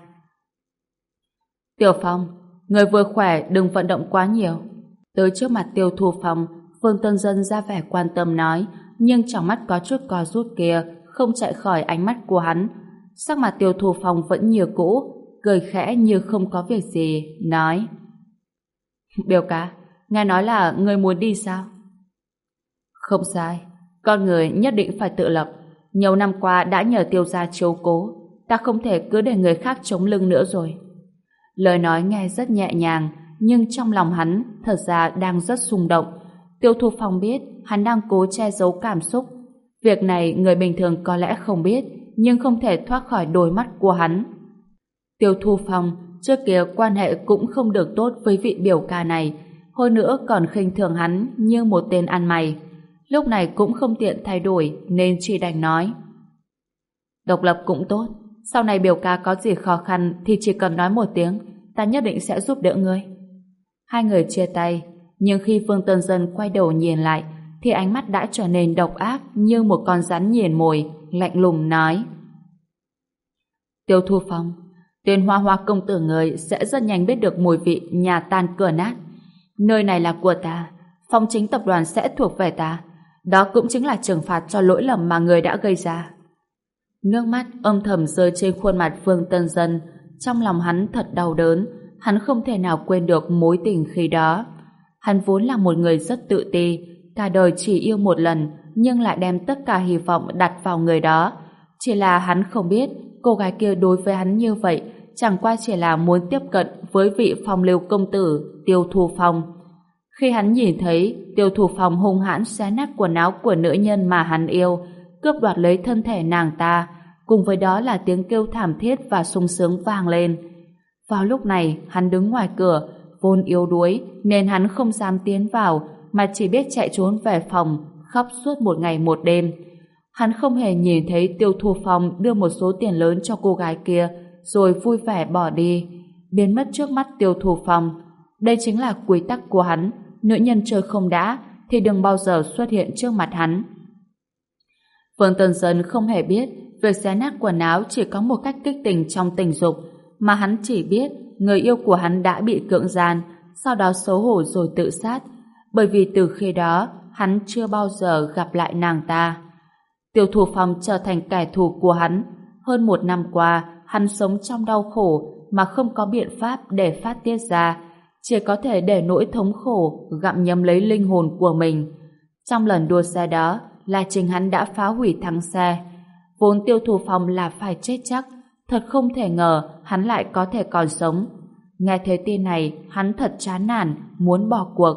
Tiểu Phong, người vừa khỏe đừng vận động quá nhiều. Tới trước mặt Tiêu Thu Phong, Vương Tân Dân ra vẻ quan tâm nói, nhưng trong mắt có chút co rút kia không chạy khỏi ánh mắt của hắn. Sắc mặt Tiêu Thu Phong vẫn như cũ, cười khẽ như không có việc gì, nói: Biểu ca, nghe nói là người muốn đi sao? Không sai, con người nhất định phải tự lập. Nhiều năm qua đã nhờ Tiêu gia chiếu cố, ta không thể cứ để người khác chống lưng nữa rồi. Lời nói nghe rất nhẹ nhàng, nhưng trong lòng hắn thật ra đang rất xung động. Tiêu Thu Phong biết hắn đang cố che giấu cảm xúc. Việc này người bình thường có lẽ không biết, nhưng không thể thoát khỏi đôi mắt của hắn. Tiêu Thu Phong trước kia quan hệ cũng không được tốt với vị biểu ca này, hơn nữa còn khinh thường hắn như một tên ăn mày. Lúc này cũng không tiện thay đổi nên chỉ đành nói: Độc lập cũng tốt. Sau này biểu ca có gì khó khăn thì chỉ cần nói một tiếng, ta nhất định sẽ giúp đỡ ngươi. Hai người chia tay, nhưng khi Vương Tân Dân quay đầu nhìn lại, thì ánh mắt đã trở nên độc ác như một con rắn nghiền mồi, lạnh lùng nói: Tiêu Thu Phong, tên Hoa Hoa công tử người sẽ rất nhanh biết được mùi vị nhà tan cửa nát. Nơi này là của ta, Phong Chính tập đoàn sẽ thuộc về ta. Đó cũng chính là trừng phạt cho lỗi lầm mà người đã gây ra. Nước mắt âm thầm rơi trên khuôn mặt Vương Tân Dân. Trong lòng hắn thật đau đớn. Hắn không thể nào quên được mối tình khi đó. Hắn vốn là một người rất tự ti, cả đời chỉ yêu một lần, nhưng lại đem tất cả hy vọng đặt vào người đó. Chỉ là hắn không biết cô gái kia đối với hắn như vậy chẳng qua chỉ là muốn tiếp cận với vị phong lưu công tử Tiêu Thu Phong. Khi hắn nhìn thấy Tiêu Thu Phong hung hãn xé nát quần áo của nữ nhân mà hắn yêu, cướp đoạt lấy thân thể nàng ta, cùng với đó là tiếng kêu thảm thiết và sung sướng vang lên. Vào lúc này, hắn đứng ngoài cửa, vốn yếu đuối nên hắn không dám tiến vào, mà chỉ biết chạy trốn về phòng, khóc suốt một ngày một đêm. Hắn không hề nhìn thấy Tiêu Thu Phong đưa một số tiền lớn cho cô gái kia, rồi vui vẻ bỏ đi, biến mất trước mắt Tiêu Thu Phong. Đây chính là quy tắc của hắn, nữ nhân chơi không đã thì đừng bao giờ xuất hiện trước mặt hắn. Vương Tân Dân không hề biết việc xé nát quần áo chỉ có một cách kích tình trong tình dục, mà hắn chỉ biết người yêu của hắn đã bị cưỡng gian, sau đó xấu hổ rồi tự sát, bởi vì từ khi đó hắn chưa bao giờ gặp lại nàng ta. Tiêu Thu Phong trở thành kẻ thù của hắn. Hơn một năm qua, hắn sống trong đau khổ mà không có biện pháp để phát tiết ra, chỉ có thể để nỗi thống khổ gặm nhấm lấy linh hồn của mình. Trong lần đua xe đó là chính hắn đã phá hủy thắng xe. Vốn Tiêu Thu Phong là phải chết chắc, thật không thể ngờ hắn lại có thể còn sống. Nghe thấy tin này, hắn thật chán nản, muốn bỏ cuộc.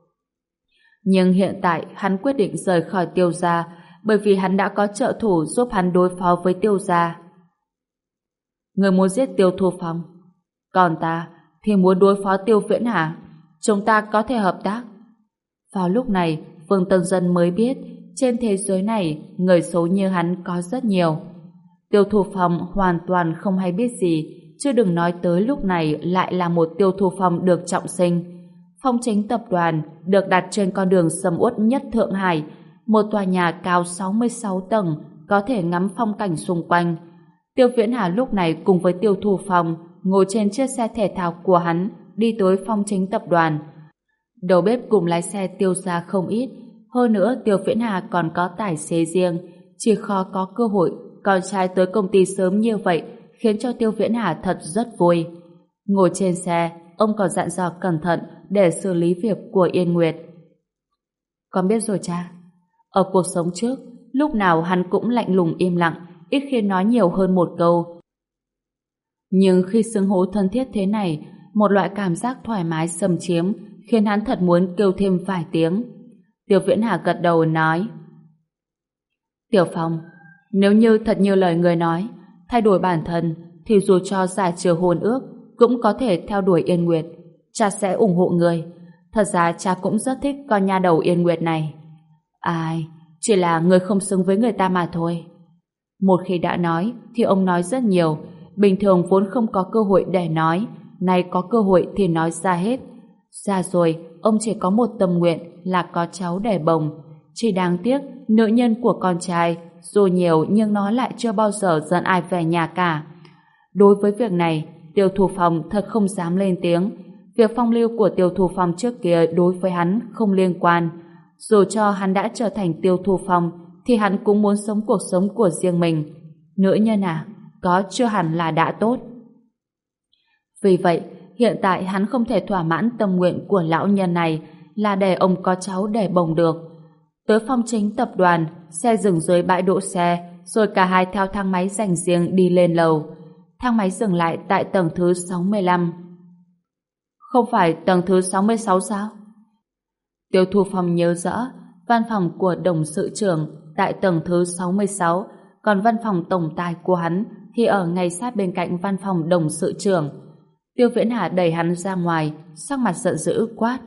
Nhưng hiện tại hắn quyết định rời khỏi Tiêu gia, bởi vì hắn đã có trợ thủ giúp hắn đối phó với Tiêu gia. Người muốn giết Tiêu Thu Phong, còn ta thì muốn đối phó Tiêu Viễn Hà. Chúng ta có thể hợp tác. Vào lúc này, Vương Tân Dân mới biết trên thế giới này người xấu như hắn có rất nhiều. Tiêu Thu Phong hoàn toàn không hay biết gì, chứ đừng nói tới lúc này lại là một Tiêu Thu Phong được trọng sinh. Phong Chính tập đoàn được đặt trên con đường sầm uất nhất Thượng Hải, một tòa nhà cao 66 tầng, có thể ngắm phong cảnh xung quanh. Tiêu Viễn Hà lúc này cùng với Tiêu Thu Phong ngồi trên chiếc xe thể thao của hắn đi tới Phong Chính tập đoàn. Đầu bếp cùng lái xe Tiêu gia không ít, hơn nữa Tiêu Viễn Hà còn có tài xế riêng, chỉ khó có cơ hội con trai tới công ty sớm như vậy khiến cho Tiêu Viễn Hà thật rất vui. Ngồi trên xe, ông còn dặn dò cẩn thận để xử lý việc của Yên Nguyệt. Con biết rồi cha. Ở cuộc sống trước, lúc nào hắn cũng lạnh lùng im lặng, ít khi nói nhiều hơn một câu. Nhưng khi xưng hô thân thiết thế này, một loại cảm giác thoải mái xâm chiếm khiến hắn thật muốn kêu thêm vài tiếng. Tiêu Viễn Hà gật đầu nói: Tiểu Phong, nếu như thật như lời người nói, thay đổi bản thân thì dù cho giải trừ hôn ước cũng có thể theo đuổi Yên Nguyệt. Cha sẽ ủng hộ người. Thật ra cha cũng rất thích con nha đầu Yên Nguyệt này. Ai, chỉ là người không xứng với người ta mà thôi. Một khi đã nói thì ông nói rất nhiều, bình thường vốn không có cơ hội để nói, nay có cơ hội thì nói ra hết. Ra rồi, ông chỉ có một tâm nguyện là có cháu để bồng. Chỉ đáng tiếc, nữ nhân của con trai dù nhiều nhưng nó lại chưa bao giờ dẫn ai về nhà cả. Đối với việc này, Tiêu Thu Phong thật không dám lên tiếng. Việc phong lưu của Tiêu Thu Phong trước kia đối với hắn không liên quan. Dù cho hắn đã trở thành Tiêu Thu Phong thì hắn cũng muốn sống cuộc sống của riêng mình. Nữ nhân à, có chưa hẳn là đã tốt. Vì vậy, hiện tại hắn không thể thỏa mãn tâm nguyện của lão nhân này là để ông có cháu để bồng được. Tới Phong Chính tập đoàn, xe dừng dưới bãi đỗ xe, rồi cả hai theo thang máy dành riêng đi lên lầu. Thang máy dừng lại tại tầng thứ 65. Không phải tầng thứ 66 sao? Tiêu Thu Phong nhớ rõ, văn phòng của đồng sự trưởng tại tầng thứ 66, còn văn phòng tổng tài của hắn thì ở ngay sát bên cạnh văn phòng đồng sự trưởng. Tiêu Viễn Hà đẩy hắn ra ngoài, sắc mặt giận dữ quát: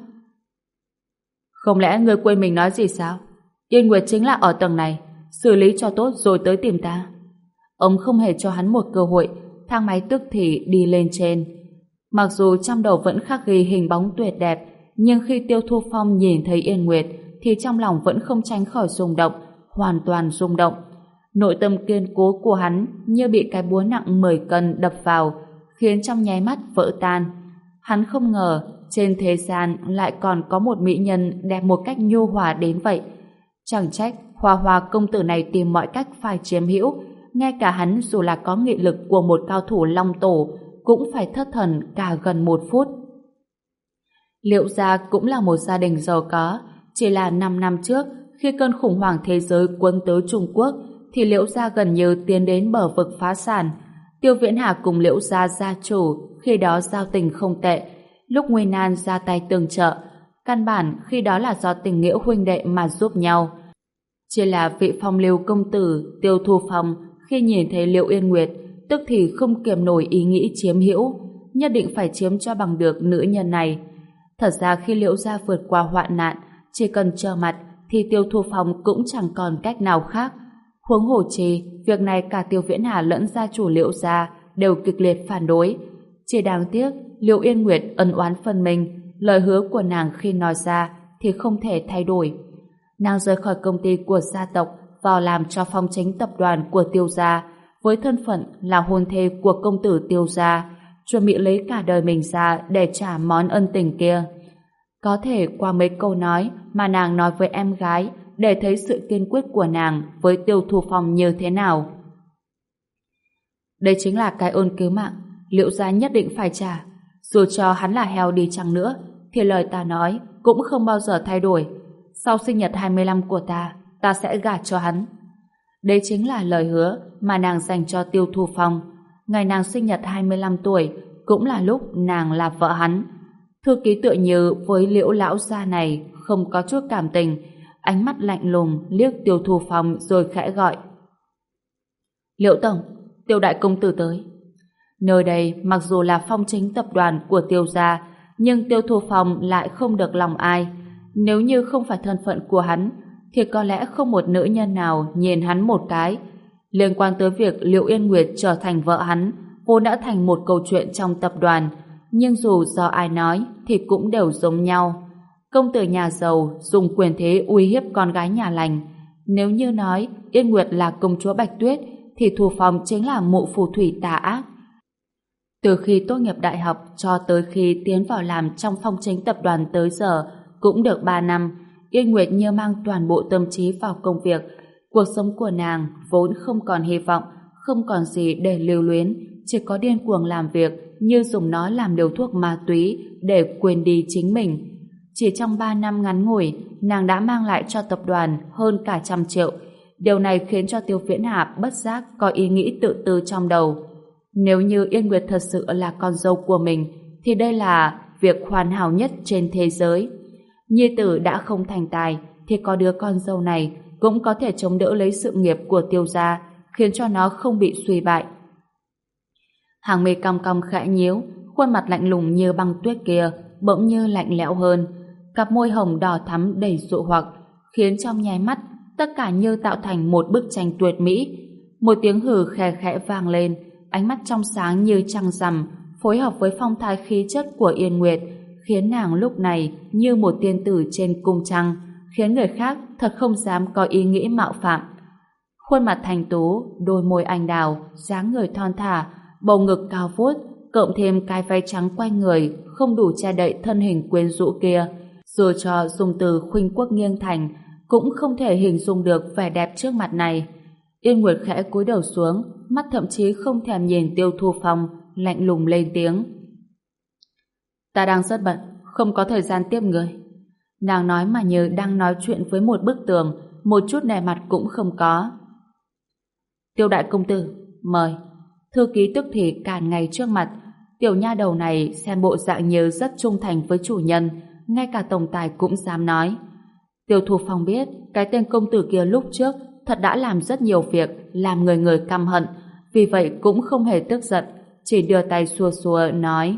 Không lẽ ngươi quên mình nói gì sao? Yên Nguyệt chính là ở tầng này, xử lý cho tốt rồi tới tìm ta. Ông không hề cho hắn một cơ hội, thang máy tức thì đi lên trên. Mặc dù trong đầu vẫn khắc ghi hình bóng tuyệt đẹp, nhưng khi Tiêu Thu Phong nhìn thấy Yên Nguyệt thì trong lòng vẫn không tránh khỏi rung động, hoàn toàn rung động. Nội tâm kiên cố của hắn như bị cái búa nặng 10 cân đập vào, khiến trong nháy mắt vỡ tan. Hắn không ngờ trên thế gian lại còn có một mỹ nhân đẹp một cách nhu hòa đến vậy. Chẳng trách Hoa Hoa công tử này tìm mọi cách phải chiếm hữu, ngay cả hắn dù là có nghị lực của một cao thủ long tổ cũng phải thất thần cả gần 1 phút. Liệu gia cũng là một gia đình giàu có, chỉ là 5 năm trước khi cơn khủng hoảng thế giới cuốn tới Trung Quốc thì Liễu gia gần như tiến đến bờ vực phá sản. Tiêu Viễn Hà cùng Liễu gia gia chủ khi đó giao tình không tệ, lúc nguy nan ra tay tương trợ, căn bản khi đó là do tình nghĩa huynh đệ mà giúp nhau. Chỉ là vị phong lưu công tử Tiêu Thu Phong khi nhìn thấy Liễu Yên Nguyệt tức thì không kiềm nổi ý nghĩ chiếm hữu, nhất định phải chiếm cho bằng được nữ nhân này. Thật ra khi Liễu gia vượt qua hoạn nạn, chỉ cần trơ mặt thì Tiêu Thu Phong cũng chẳng còn cách nào khác. Huống hồ chi, việc này cả Tiêu Viễn Hà lẫn gia chủ Liễu gia đều kịch liệt phản đối. Chỉ đáng tiếc, Liễu Yên Nguyệt ân oán phân minh, lời hứa của nàng khi nói ra thì không thể thay đổi. Nàng rời khỏi công ty của gia tộc vào làm cho phong chính tập đoàn của Tiêu gia, với thân phận là hôn thê của công tử Tiêu gia, chuẩn bị lấy cả đời mình ra để trả món ân tình kia. Có thể qua mấy câu nói mà nàng nói với em gái để thấy sự kiên quyết của nàng với Tiêu Thu Phong như thế nào. Đây chính là cái ơn cứu mạng Liễu gia nhất định phải trả. Dù cho hắn là heo đi chăng nữa thì lời ta nói cũng không bao giờ thay đổi. Sau sinh nhật 25 của ta sẽ gả cho hắn. Đây chính là lời hứa mà nàng dành cho Tiêu Thu Phong. Ngày nàng sinh nhật 25 tuổi cũng là lúc nàng là vợ hắn. Thư ký tựa như với Liễu lão gia này không có chút cảm tình, ánh mắt lạnh lùng liếc Tiêu Thu Phong rồi khẽ gọi: Liễu tổng, Tiêu đại công tử tới. Nơi đây mặc dù là phong chính tập đoàn của Tiêu gia, nhưng Tiêu Thu Phong lại không được lòng ai. Nếu như không phải thân phận của hắn thì có lẽ không một nữ nhân nào nhìn hắn một cái. Liên quan tới việc Liễu Yên Nguyệt trở thành vợ hắn vốn đã thành một câu chuyện trong tập đoàn, nhưng dù do ai nói thì cũng đều giống nhau. Công tử nhà giàu dùng quyền thế uy hiếp con gái nhà lành. Nếu như nói Yên Nguyệt là công chúa Bạch Tuyết thì Thu Phong chính là mụ phù thủy tà ác. Từ khi tốt nghiệp đại học cho tới khi tiến vào làm trong phong chính tập đoàn tới giờ cũng được 3 năm, Yên Nguyệt như mang toàn bộ tâm trí vào công việc. Cuộc sống của nàng vốn không còn hy vọng, không còn gì để lưu luyến, chỉ có điên cuồng làm việc như dùng nó làm liều thuốc ma túy để quên đi chính mình. Chỉ trong 3 năm ngắn ngủi, nàng đã mang lại cho tập đoàn hơn cả 100 triệu. Điều này khiến cho Tiêu Viễn Hà bất giác có ý nghĩ tự tư trong đầu. Nếu như Yên Nguyệt thật sự là con dâu của mình, thì đây là việc hoàn hảo nhất trên thế giới. Nhi tử đã không thành tài, thì có đứa con dâu này cũng có thể chống đỡ lấy sự nghiệp của Tiêu gia, khiến cho nó không bị suy bại. Hàng mi cong cong khẽ nhíu, khuôn mặt lạnh lùng như băng tuyết kia bỗng như lạnh lẽo hơn, cặp môi hồng đỏ thắm đầy dụ hoặc, khiến trong nháy mắt tất cả như tạo thành một bức tranh tuyệt mỹ. Một tiếng hừ khè khẽ vang lên, ánh mắt trong sáng như trăng rằm phối hợp với phong thái khí chất của Yên Nguyệt, khiến nàng lúc này như một tiên tử trên cung trăng, khiến người khác thật không dám có ý nghĩ mạo phạm. Khuôn mặt thanh tú, đôi môi anh đào, dáng người thon thả, bầu ngực cao vút, cộng thêm cái váy trắng quanh người không đủ che đậy thân hình quyến rũ kia, dù cho dùng từ khuynh quốc nghiêng thành cũng không thể hình dung được vẻ đẹp trước mặt này. Yên Nguyệt khẽ cúi đầu xuống, mắt thậm chí không thèm nhìn Tiêu Thu Phong, lạnh lùng lên tiếng: Ta đang rất bận, không có thời gian tiếp người. Nàng nói mà như đang nói chuyện với một bức tường, một chút nề mặt cũng không có. Tiêu đại công tử, mời. Thư ký tức thì cản ngay trước mặt. Tiểu nha đầu này xem bộ dạng như rất trung thành với chủ nhân, ngay cả tổng tài cũng dám nói. Tiêu Thu Phong biết cái tên công tử kia lúc trước thật đã làm rất nhiều việc làm người người căm hận, vì vậy cũng không hề tức giận, chỉ đưa tay xua xua nói: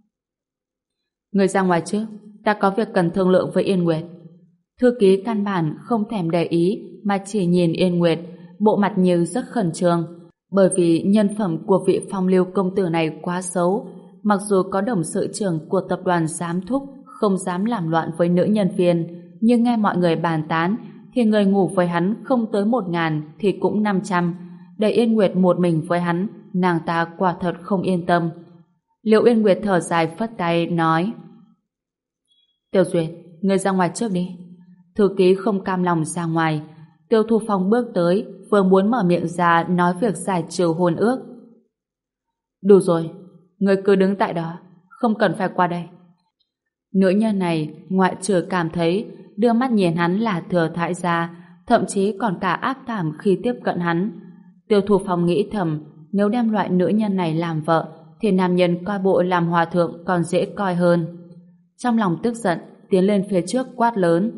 Người ra ngoài trước, ta có việc cần thương lượng với Yên Nguyệt. Thư ký căn bản không thèm để ý mà chỉ nhìn Yên Nguyệt, bộ mặt như rất khẩn trương. Bởi vì nhân phẩm của vị phong lưu công tử này quá xấu, mặc dù có đồng sự trưởng của tập đoàn giám thúc không dám làm loạn với nữ nhân viên, nhưng nghe mọi người bàn tán thì người ngủ với hắn không tới 1.000 thì cũng 500. Để Yên Nguyệt một mình với hắn, nàng ta quả thật không yên tâm. Liệu Yên Nguyệt thở dài phất tay nói: Tiêu Duyệt, ngươi ra ngoài trước đi. Thư ký không cam lòng ra ngoài. Tiêu Thu Phong bước tới, vừa muốn mở miệng ra nói việc giải trừ hôn ước. Đủ rồi, ngươi cứ đứng tại đó, không cần phải qua đây. Nữ nhân này ngoại trừ cảm thấy đưa mắt nhìn hắn là thừa thãi ra, thậm chí còn cả ác cảm khi tiếp cận hắn. Tiêu Thu Phong nghĩ thầm, nếu đem loại nữ nhân này làm vợ thì nam nhân coi bộ làm hòa thượng còn dễ coi hơn. Trong lòng tức giận, tiến lên phía trước quát lớn: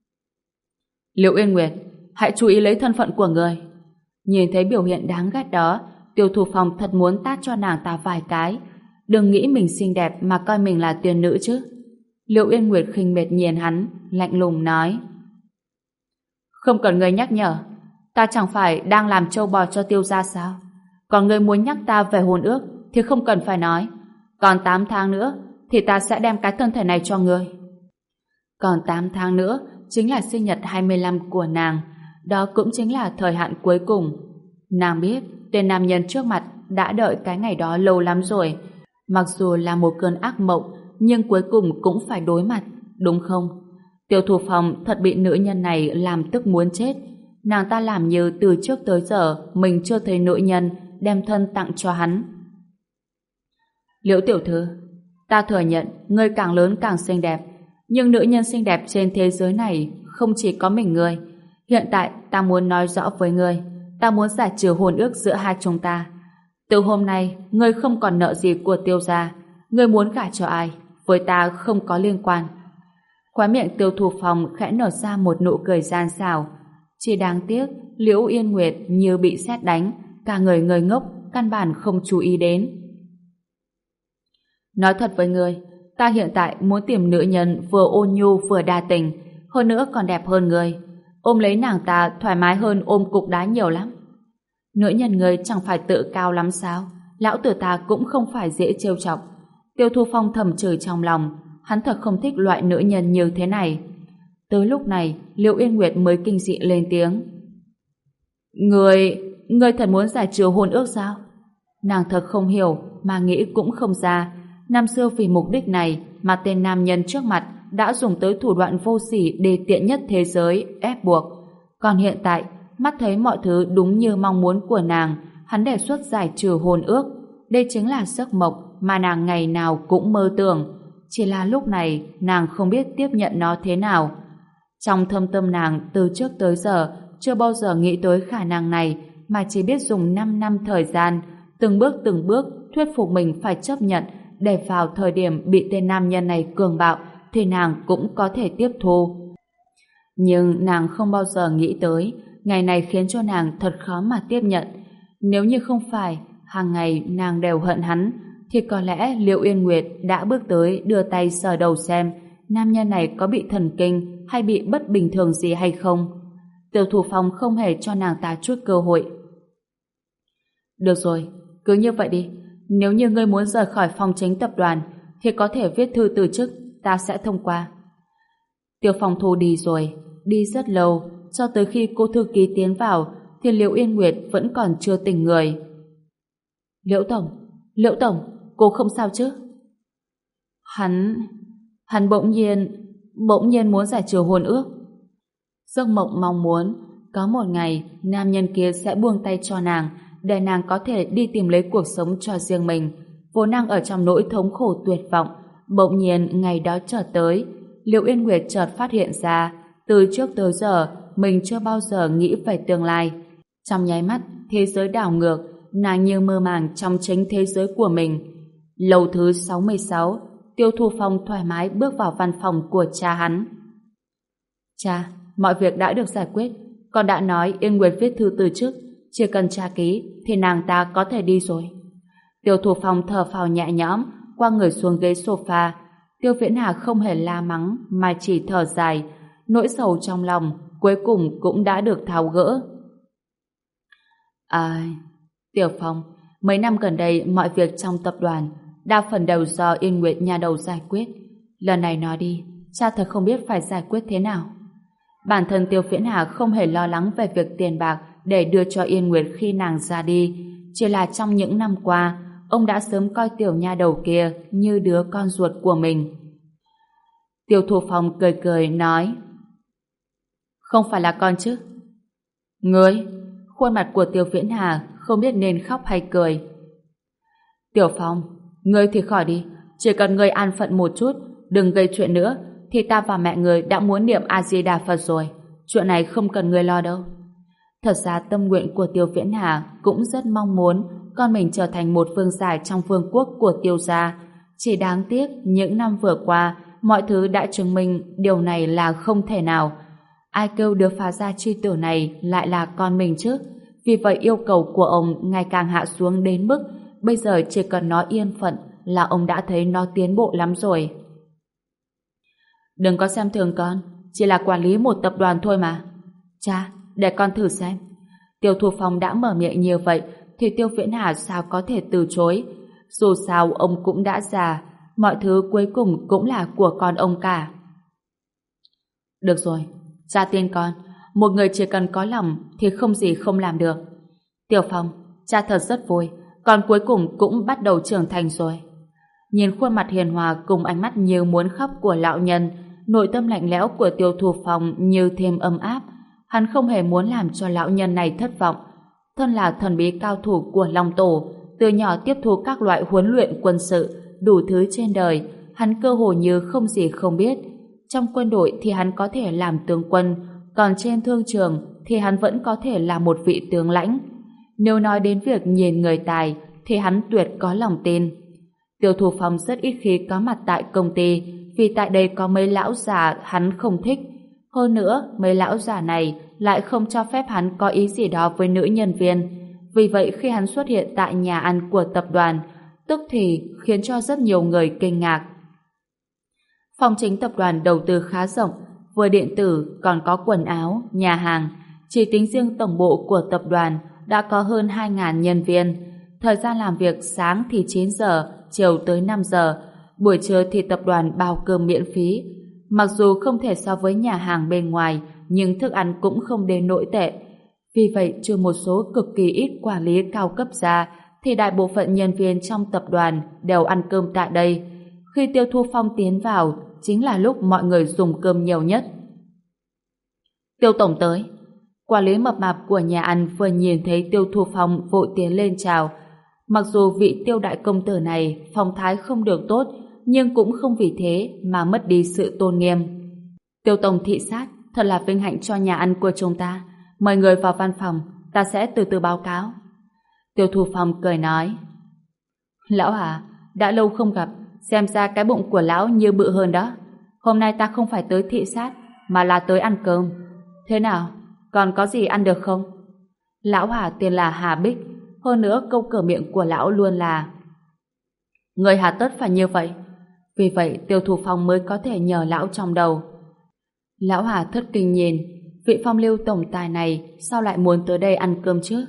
Liệu Yên Nguyệt, hãy chú ý lấy thân phận của người. Nhìn thấy biểu hiện đáng ghét đó, Tiêu Thu Phong thật muốn tát cho nàng ta vài cái. Đừng nghĩ mình xinh đẹp mà coi mình là tiên nữ chứ. Liệu Yên Nguyệt khinh miệt nhìn hắn, lạnh lùng nói: Không cần ngươi nhắc nhở, ta chẳng phải đang làm trâu bò cho Tiêu gia sao? Còn ngươi muốn nhắc ta về hôn ước thì không cần phải nói. Còn 8 tháng nữa thì ta sẽ đem cái thân thể này cho ngươi. Còn 8 tháng nữa chính là sinh nhật 25 của nàng. Đó cũng chính là thời hạn cuối cùng. Nàng biết tên nam nhân trước mặt đã đợi cái ngày đó lâu lắm rồi. Mặc dù là một cơn ác mộng, nhưng cuối cùng cũng phải đối mặt, đúng không? Tiêu Thu Phong thật bị nữ nhân này làm tức muốn chết. Nàng ta làm như từ trước tới giờ mình chưa thấy nữ nhân đem thân tặng cho hắn. Liễu tiểu thư, ta thừa nhận ngươi càng lớn càng xinh đẹp, nhưng nữ nhân xinh đẹp trên thế giới này không chỉ có mình ngươi. Hiện tại ta muốn nói rõ với ngươi, ta muốn giải trừ hôn ước giữa hai chúng ta. Từ hôm nay, ngươi không còn nợ gì của Tiêu gia. Ngươi muốn gả cho ai, với ta không có liên quan. Khóe miệng Tiêu Thu Phong khẽ nở ra một nụ cười gian xảo. Chỉ đáng tiếc, Liễu Yên Nguyệt như bị sét đánh, cả người ngây ngốc, căn bản không chú ý đến. Nói thật với ngươi, ta hiện tại muốn tìm nữ nhân vừa ôn nhu vừa đa tình, hơn nữa còn đẹp hơn ngươi. Ôm lấy nàng ta thoải mái hơn ôm cục đá nhiều lắm. Nữ nhân ngươi chẳng phải tự cao lắm sao? Lão tử ta cũng không phải dễ trêu chọc. Tiêu Thu Phong thầm chửi trong lòng, hắn thật không thích loại nữ nhân như thế này. Tới lúc này, Liễu Yên Nguyệt mới kinh dị lên tiếng. Ngươi thật muốn giải trừ hôn ước sao? Nàng thật không hiểu, mà nghĩ cũng không ra. Năm xưa vì mục đích này mà tên nam nhân trước mặt đã dùng tới thủ đoạn vô sỉ đề tiện nhất thế giới ép buộc. Còn hiện tại, mắt thấy mọi thứ đúng như mong muốn của nàng, hắn đề xuất giải trừ hôn ước. Đây chính là giấc mộng mà nàng ngày nào cũng mơ tưởng. Chỉ là lúc này nàng không biết tiếp nhận nó thế nào. Trong thâm tâm nàng từ trước tới giờ chưa bao giờ nghĩ tới khả năng này, mà chỉ biết dùng 5 năm thời gian từng bước thuyết phục mình phải chấp nhận, để vào thời điểm bị tên nam nhân này cường bạo thì nàng cũng có thể tiếp thu. Nhưng nàng không bao giờ nghĩ tới ngày này khiến cho nàng thật khó mà tiếp nhận. Nếu như không phải hàng ngày nàng đều hận hắn thì có lẽ Liễu Yên Nguyệt đã bước tới đưa tay sờ đầu xem nam nhân này có bị thần kinh hay bị bất bình thường gì hay không. Tiêu Thu Phong không hề cho nàng ta chút cơ hội. Được rồi, cứ như vậy đi. Nếu như ngươi muốn rời khỏi phòng chính tập đoàn thì có thể viết thư từ chức, ta sẽ thông qua. Tiêu Phong Thu đi rồi, đi rất lâu, cho tới khi cô thư ký tiến vào thì Liễu Yên Nguyệt vẫn còn chưa tỉnh người. Liễu Tổng, cô không sao chứ? Hắn bỗng nhiên muốn giải trừ hôn ước. Giấc mộng mong muốn có một ngày nam nhân kia sẽ buông tay cho nàng để nàng có thể đi tìm lấy cuộc sống cho riêng mình. Vốn đang ở trong nỗi thống khổ tuyệt vọng, bỗng nhiên ngày đó chợt tới. Liễu Yên Nguyệt chợt phát hiện ra từ trước tới giờ mình chưa bao giờ nghĩ về tương lai. Trong nháy mắt thế giới đảo ngược, nàng như mơ màng trong chính thế giới của mình. Lầu thứ 66, Tiêu Thu Phong thoải mái bước vào văn phòng của cha hắn. Cha, mọi việc đã được giải quyết. Con đã nói Yên Nguyệt viết thư từ chức, chỉ cần cha ký thì nàng ta có thể đi rồi. Tiêu Thu Phong thở phào nhẹ nhõm, qua người xuống ghế sofa. Tiêu Viễn Hà không hề la mắng mà chỉ thở dài, nỗi sầu trong lòng cuối cùng cũng đã được tháo gỡ. Tiểu Phong, mấy năm gần đây mọi việc trong tập đoàn đa phần đều do Yên Nguyệt nhà đầu giải quyết. Lần này nói đi, cha thật không biết phải giải quyết thế nào. Bản thân Tiêu Viễn Hà không hề lo lắng về việc tiền bạc để đưa cho Yên Nguyệt khi nàng ra đi. Chỉ là trong những năm qua, ông đã sớm coi tiểu nha đầu kia như đứa con ruột của mình. Tiêu Thu Phong cười cười nói: Không phải là con chứ? Ngươi? Khuôn mặt của Tiêu Viễn Hà không biết nên khóc hay cười. Tiểu Phong, ngươi thì khỏi đi, chỉ cần ngươi an phận một chút, đừng gây chuyện nữa, thì ta và mẹ ngươi đã muốn niệm A-di-đà Phật rồi. Chuyện này không cần ngươi lo đâu. Thật ra tâm nguyện của Tiêu Viễn Hà cũng rất mong muốn con mình trở thành một vương giải trong vương quốc của Tiêu gia. Chỉ đáng tiếc những năm vừa qua mọi thứ đã chứng minh điều này là không thể nào. Ai kêu đứa phá gia chi tử này lại là con mình chứ? Vì vậy yêu cầu của ông ngày càng hạ xuống đến mức bây giờ chỉ cần nó yên phận là ông đã thấy nó tiến bộ lắm rồi. Đừng có xem thường con, chỉ là quản lý một tập đoàn thôi mà. Cha, để con thử xem. Tiêu Thu Phong đã mở miệng như vậy thì Tiêu Viễn Hà sao có thể từ chối. Dù sao ông cũng đã già, mọi thứ cuối cùng cũng là của con ông cả. Được rồi, cha tin con, một người chỉ cần có lòng thì không gì không làm được. Tiểu Phong, cha thật rất vui, con cuối cùng cũng bắt đầu trưởng thành rồi. Nhìn khuôn mặt hiền hòa cùng ánh mắt như muốn khóc của lão nhân, nội tâm lạnh lẽo của Tiêu Thu Phong như thêm ấm áp. Hắn không hề muốn làm cho lão nhân này thất vọng. Thân là thần bí cao thủ của Long Tổ, từ nhỏ tiếp thu các loại huấn luyện quân sự, đủ thứ trên đời, hắn cơ hồ như không gì không biết. Trong quân đội thì hắn có thể làm tướng quân, còn trên thương trường thì hắn vẫn có thể là một vị tướng lãnh. Nếu nói đến việc nhìn người tài thì hắn tuyệt có lòng tin. Tiêu Thu Phong rất ít khi có mặt tại công ty vì tại đây có mấy lão già hắn không thích. Hơn nữa, mấy lão già này lại không cho phép hắn có ý gì đó với nữ nhân viên. Vì vậy khi hắn xuất hiện tại nhà ăn của tập đoàn, tức thì khiến cho rất nhiều người kinh ngạc. Phòng chính tập đoàn đầu tư khá rộng, vừa điện tử còn có quần áo, nhà hàng. Chỉ tính riêng tổng bộ của tập đoàn đã có hơn 2.000 nhân viên. Thời gian làm việc sáng thì 9 giờ, chiều tới 5 giờ. Buổi trưa thì tập đoàn bao cơm miễn phí. Mặc dù không thể so với nhà hàng bên ngoài, nhưng thức ăn cũng không đến nỗi tệ. Vì vậy, trừ một số cực kỳ ít quản lý cao cấp ra, thì đại bộ phận nhân viên trong tập đoàn đều ăn cơm tại đây. Khi Tiêu Thu Phong tiến vào, chính là lúc mọi người dùng cơm nhiều nhất. Tiêu tổng tới. Quản lý mập mạp của nhà ăn vừa nhìn thấy Tiêu Thu Phong vội tiến lên chào. Mặc dù vị Tiêu đại công tử này phong thái không được tốt, nhưng cũng không vì thế mà mất đi sự tôn nghiêm. Tiêu tổng thị sát, thật là vinh hạnh cho nhà ăn của chúng ta. Mời người vào văn phòng, ta sẽ từ từ báo cáo. Tiêu Thu Phong cười nói: Lão à, đã lâu không gặp, xem ra cái bụng của lão như bự hơn đó. Hôm nay ta không phải tới thị sát, mà là tới ăn cơm. Thế nào, còn có gì ăn được không? Lão Hà tên là Hà Bích, hơn nữa câu cửa miệng của lão luôn là: Người hà tất phải như vậy. Vì vậy Tiêu Thu Phong mới có thể nhờ lão trong đầu. Lão Hà thất kinh nhìn, vị phong lưu tổng tài này sao lại muốn tới đây ăn cơm chứ?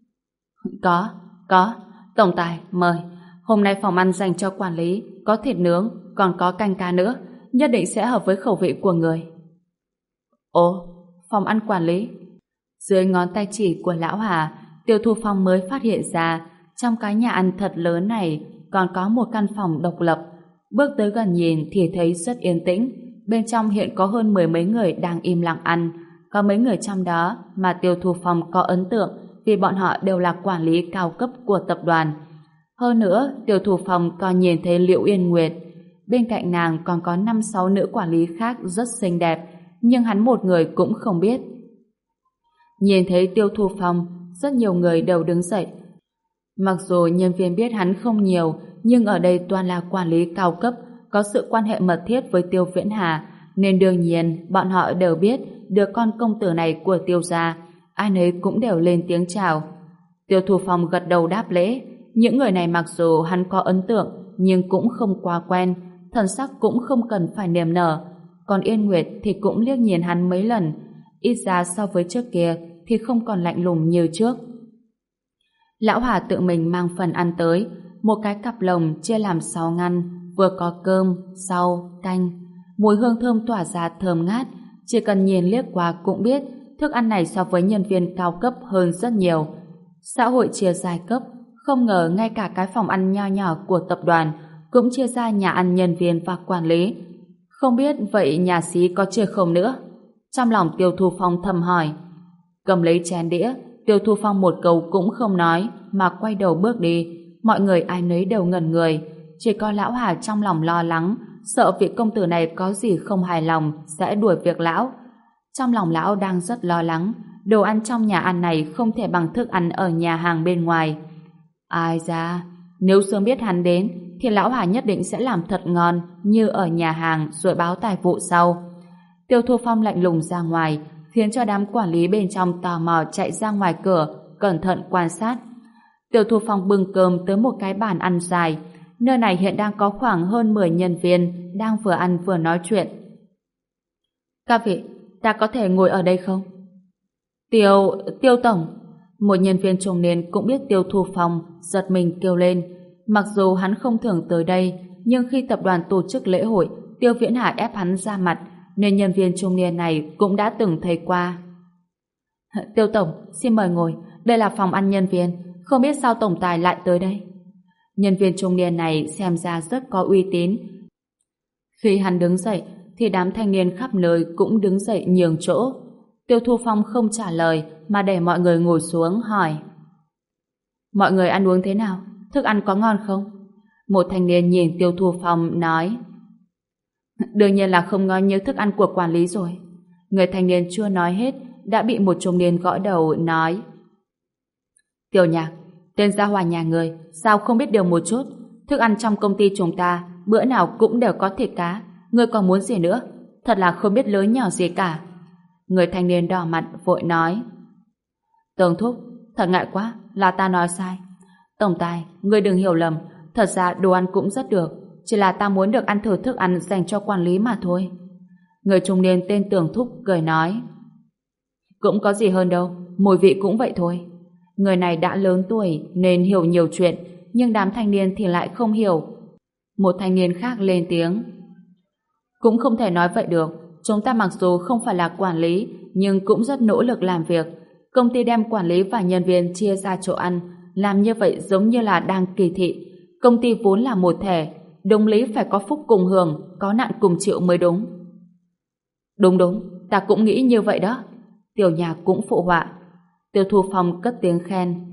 Có, tổng tài, mời. Hôm nay phòng ăn dành cho quản lý, có thịt nướng, còn có canh cá nữa, nhất định sẽ hợp với khẩu vị của người. Ồ, phòng ăn quản lý. Dưới ngón tay chỉ của lão Hà, Tiêu Thu Phong mới phát hiện ra trong cái nhà ăn thật lớn này còn có một căn phòng độc lập. Bước tới gần nhìn thì thấy rất yên tĩnh. Bên trong hiện có hơn 10 mấy người đang im lặng ăn. Có mấy người trong đó mà Tiêu Thu Phong có ấn tượng vì bọn họ đều là quản lý cao cấp của tập đoàn. Hơn nữa, Tiêu Thu Phong còn nhìn thấy Liễu Yên Nguyệt. Bên cạnh nàng còn có 5-6 nữ quản lý khác rất xinh đẹp, nhưng hắn một người cũng không biết. Nhìn thấy Tiêu Thu Phong, rất nhiều người đều đứng dậy. Mặc dù nhân viên biết hắn không nhiều, nhưng ở đây toàn là quản lý cao cấp, có sự quan hệ mật thiết với Tiêu Viễn Hà, nên đương nhiên bọn họ đều biết đứa con công tử này của Tiêu gia. Ai nấy cũng đều lên tiếng chào. Tiêu Thu Phong gật đầu đáp lễ. Những người này mặc dù hắn có ấn tượng, nhưng cũng không quá quen, thần sắc cũng không cần phải niềm nở. Còn Yên Nguyệt thì cũng liếc nhìn hắn mấy lần, ít ra so với trước kia thì không còn lạnh lùng như trước. Lão Hà tự mình mang phần ăn tới, một cái cặp lồng chia làm 6 ngăn, vừa có cơm, rau, canh. Mùi hương thơm tỏa ra thơm ngát, chỉ cần nhìn liếc qua cũng biết thức ăn này so với nhân viên cao cấp hơn rất nhiều. Xã hội chia giai cấp, không ngờ ngay cả cái phòng ăn nho nhỏ của tập đoàn cũng chia ra nhà ăn nhân viên và quản lý. Không biết vậy nhà xí có chia không nữa? Trong lòng Tiêu Thu Phong thầm hỏi. Cầm lấy chén đĩa, Tiêu Thu Phong một câu cũng không nói mà quay đầu bước đi. Mọi người ai nấy đều ngẩn người, chỉ có lão Hà trong lòng lo lắng, sợ vị công tử này có gì không hài lòng sẽ đuổi việc lão. Trong lòng lão đang rất lo lắng, đồ ăn trong nhà ăn này không thể bằng thức ăn ở nhà hàng bên ngoài. Ai da, nếu sớm biết hắn đến thì lão Hà nhất định sẽ làm thật ngon như ở nhà hàng rồi báo tài vụ sau. Tiêu Thu Phong lạnh lùng ra ngoài, khiến cho đám quản lý bên trong tò mò chạy ra ngoài cửa, cẩn thận quan sát. Tiêu Thu Phong bưng cơm tới một cái bàn ăn dài. Nơi này hiện đang có khoảng hơn 10 nhân viên đang vừa ăn vừa nói chuyện. Các vị, ta có thể ngồi ở đây không? Tiêu tổng. Một nhân viên trung niên cũng biết Tiêu Thu Phong, giật mình kêu lên. Mặc dù hắn không thường tới đây, nhưng khi tập đoàn tổ chức lễ hội, Tiêu Viễn Hải ép hắn ra mặt, nên nhân viên trung niên này cũng đã từng thấy qua. Tiêu tổng, xin mời ngồi. Đây là phòng ăn nhân viên. Không biết sao tổng tài lại tới đây? Nhân viên trung niên này xem ra rất có uy tín. Khi hắn đứng dậy, thì đám thanh niên khắp nơi cũng đứng dậy nhường chỗ. Tiêu Thu Phong không trả lời mà để mọi người ngồi xuống hỏi. Mọi người ăn uống thế nào? Thức ăn có ngon không? Một thanh niên nhìn Tiêu Thu Phong nói. Đương nhiên là không ngon như thức ăn của quản lý rồi. Người thanh niên chưa nói hết đã bị một trung niên gõ đầu nói. Tiểu Nhạc, tên gia hỏa nhà người sao không biết điều một chút? Thức ăn trong công ty chúng ta bữa nào cũng đều có thịt cá, ngươi còn muốn gì nữa? Thật là không biết lớn nhỏ gì cả. Người thanh niên đỏ mặt vội nói. Tường thúc, thật ngại quá, là ta nói sai. Tổng tài, ngươi đừng hiểu lầm, thật ra đồ ăn cũng rất được, chỉ là ta muốn được ăn thử thức ăn dành cho quản lý mà thôi. Người trung niên tên Tường Thúc cười nói. Cũng có gì hơn đâu, mùi vị cũng vậy thôi. Người này đã lớn tuổi nên hiểu nhiều chuyện, nhưng đám thanh niên thì lại không hiểu. Một thanh niên khác lên tiếng. Cũng không thể nói vậy được, chúng ta mặc dù không phải là quản lý, nhưng cũng rất nỗ lực làm việc. Công ty đem quản lý và nhân viên chia ra chỗ ăn, làm như vậy giống như là đang kỳ thị. Công ty vốn là một thể, đúng lý phải có phúc cùng hưởng, có nạn cùng chịu mới đúng. Đúng, ta cũng nghĩ như vậy đó. Tiểu Nhạc cũng phụ họa. Tiêu Thu Phong cất tiếng khen.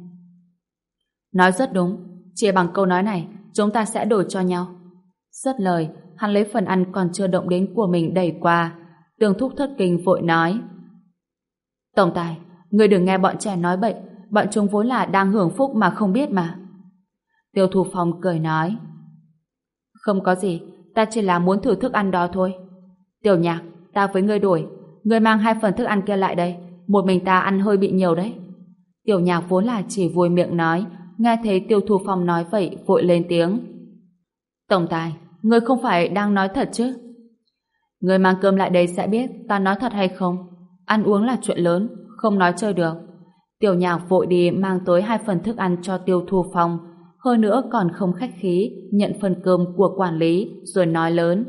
Nói rất đúng, chỉ bằng câu nói này, chúng ta sẽ đổi cho nhau. Dứt lời, hắn lấy phần ăn còn chưa động đến của mình đẩy qua. Tường Thúc thất kinh vội nói. Tổng tài, người đừng nghe bọn trẻ nói bậy, bọn chúng vốn là đang hưởng phúc mà không biết mà. Tiêu Thu Phong cười nói. Không có gì, ta chỉ là muốn thử thức ăn đó thôi. Tiểu Nhạc, ta với ngươi đổi, ngươi mang 2 phần thức ăn kia lại đây, một mình ta ăn hơi bị nhiều đấy. Tiểu Nhạc vốn là chỉ vui miệng nói, nghe thấy Tiêu Thu Phong nói vậy vội lên tiếng. Tổng tài, ngươi không phải đang nói thật chứ? Ngươi mang cơm lại đây sẽ biết ta nói thật hay không. Ăn uống là chuyện lớn, không nói chơi được. Tiểu Nhạc vội đi mang tới 2 phần thức ăn cho Tiêu Thu Phong, hơn nữa còn không khách khí nhận phần cơm của quản lý rồi nói lớn.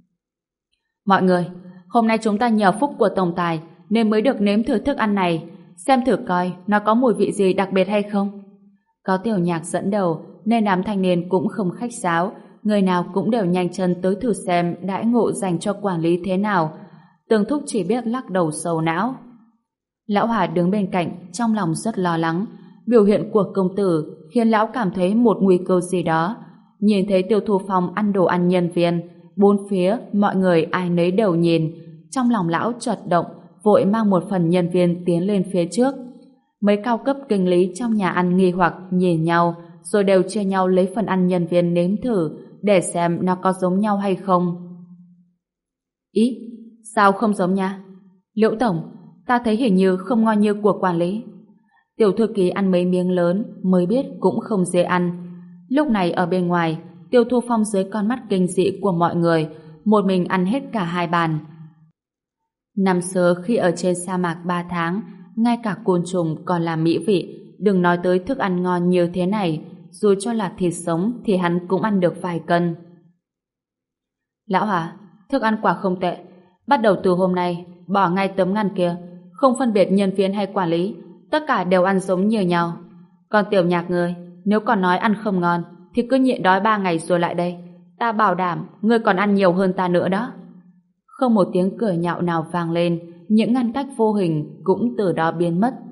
Mọi người, hôm nay chúng ta nhờ phúc của tổng tài nên mới được nếm thử thức ăn này, xem thử coi nó có mùi vị gì đặc biệt hay không. Có Tiểu Nhạc dẫn đầu nên đám thanh niên cũng không khách sáo, người nào cũng đều nhanh chân tới thử xem đãi ngộ dành cho quản lý thế nào. Tường Thúc chỉ biết lắc đầu sầu não. Lão Hà đứng bên cạnh trong lòng rất lo lắng. Biểu hiện của công tử khiến lão cảm thấy một nguy cơ gì đó. Nhìn thấy Tiêu Thu Phong ăn đồ ăn nhân viên, bốn phía mọi người ai nấy đều nhìn. Trong lòng lão chợt động, vội mang một phần nhân viên tiến lên phía trước. Mấy cao cấp kinh lý trong nhà ăn nghi hoặc nhìn nhau, rồi đều chia nhau lấy phần ăn nhân viên nếm thử để xem nó có giống nhau hay không. Ý, sao không giống nha? Liễu tổng, ta thấy hình như không ngon như của quản lý. Tiểu thư ký ăn mấy miếng lớn mới biết cũng không dễ ăn. Lúc này ở bên ngoài, Tiêu Thu Phong dưới con mắt kinh dị của mọi người, một mình ăn hết cả 2 bàn. Năm xưa khi ở trên sa mạc 3 tháng, ngay cả côn trùng còn là mỹ vị, đừng nói tới thức ăn ngon như thế này, dù cho là thịt sống thì hắn cũng ăn được vài cân. Lão Hà, thức ăn quả không tệ. Bắt đầu từ hôm nay, bỏ ngay tấm ngăn kia, không phân biệt nhân viên hay quản lý, tất cả đều ăn giống như nhau. Còn Tiểu Nhạc ngươi, nếu còn nói ăn không ngon, thì cứ nhịn đói 3 ngày rồi lại đây. Ta bảo đảm, ngươi còn ăn nhiều hơn ta nữa đó. Không một tiếng cười nhạo nào vang lên, những ngăn cách vô hình cũng từ đó biến mất.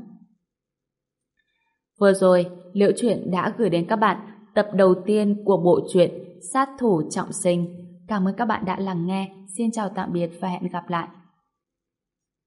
Vừa rồi, Liễu Chuyện đã gửi đến các bạn tập đầu tiên của bộ truyện Sát thủ trọng sinh. Cảm ơn các bạn đã lắng nghe. Xin chào tạm biệt và hẹn gặp lại.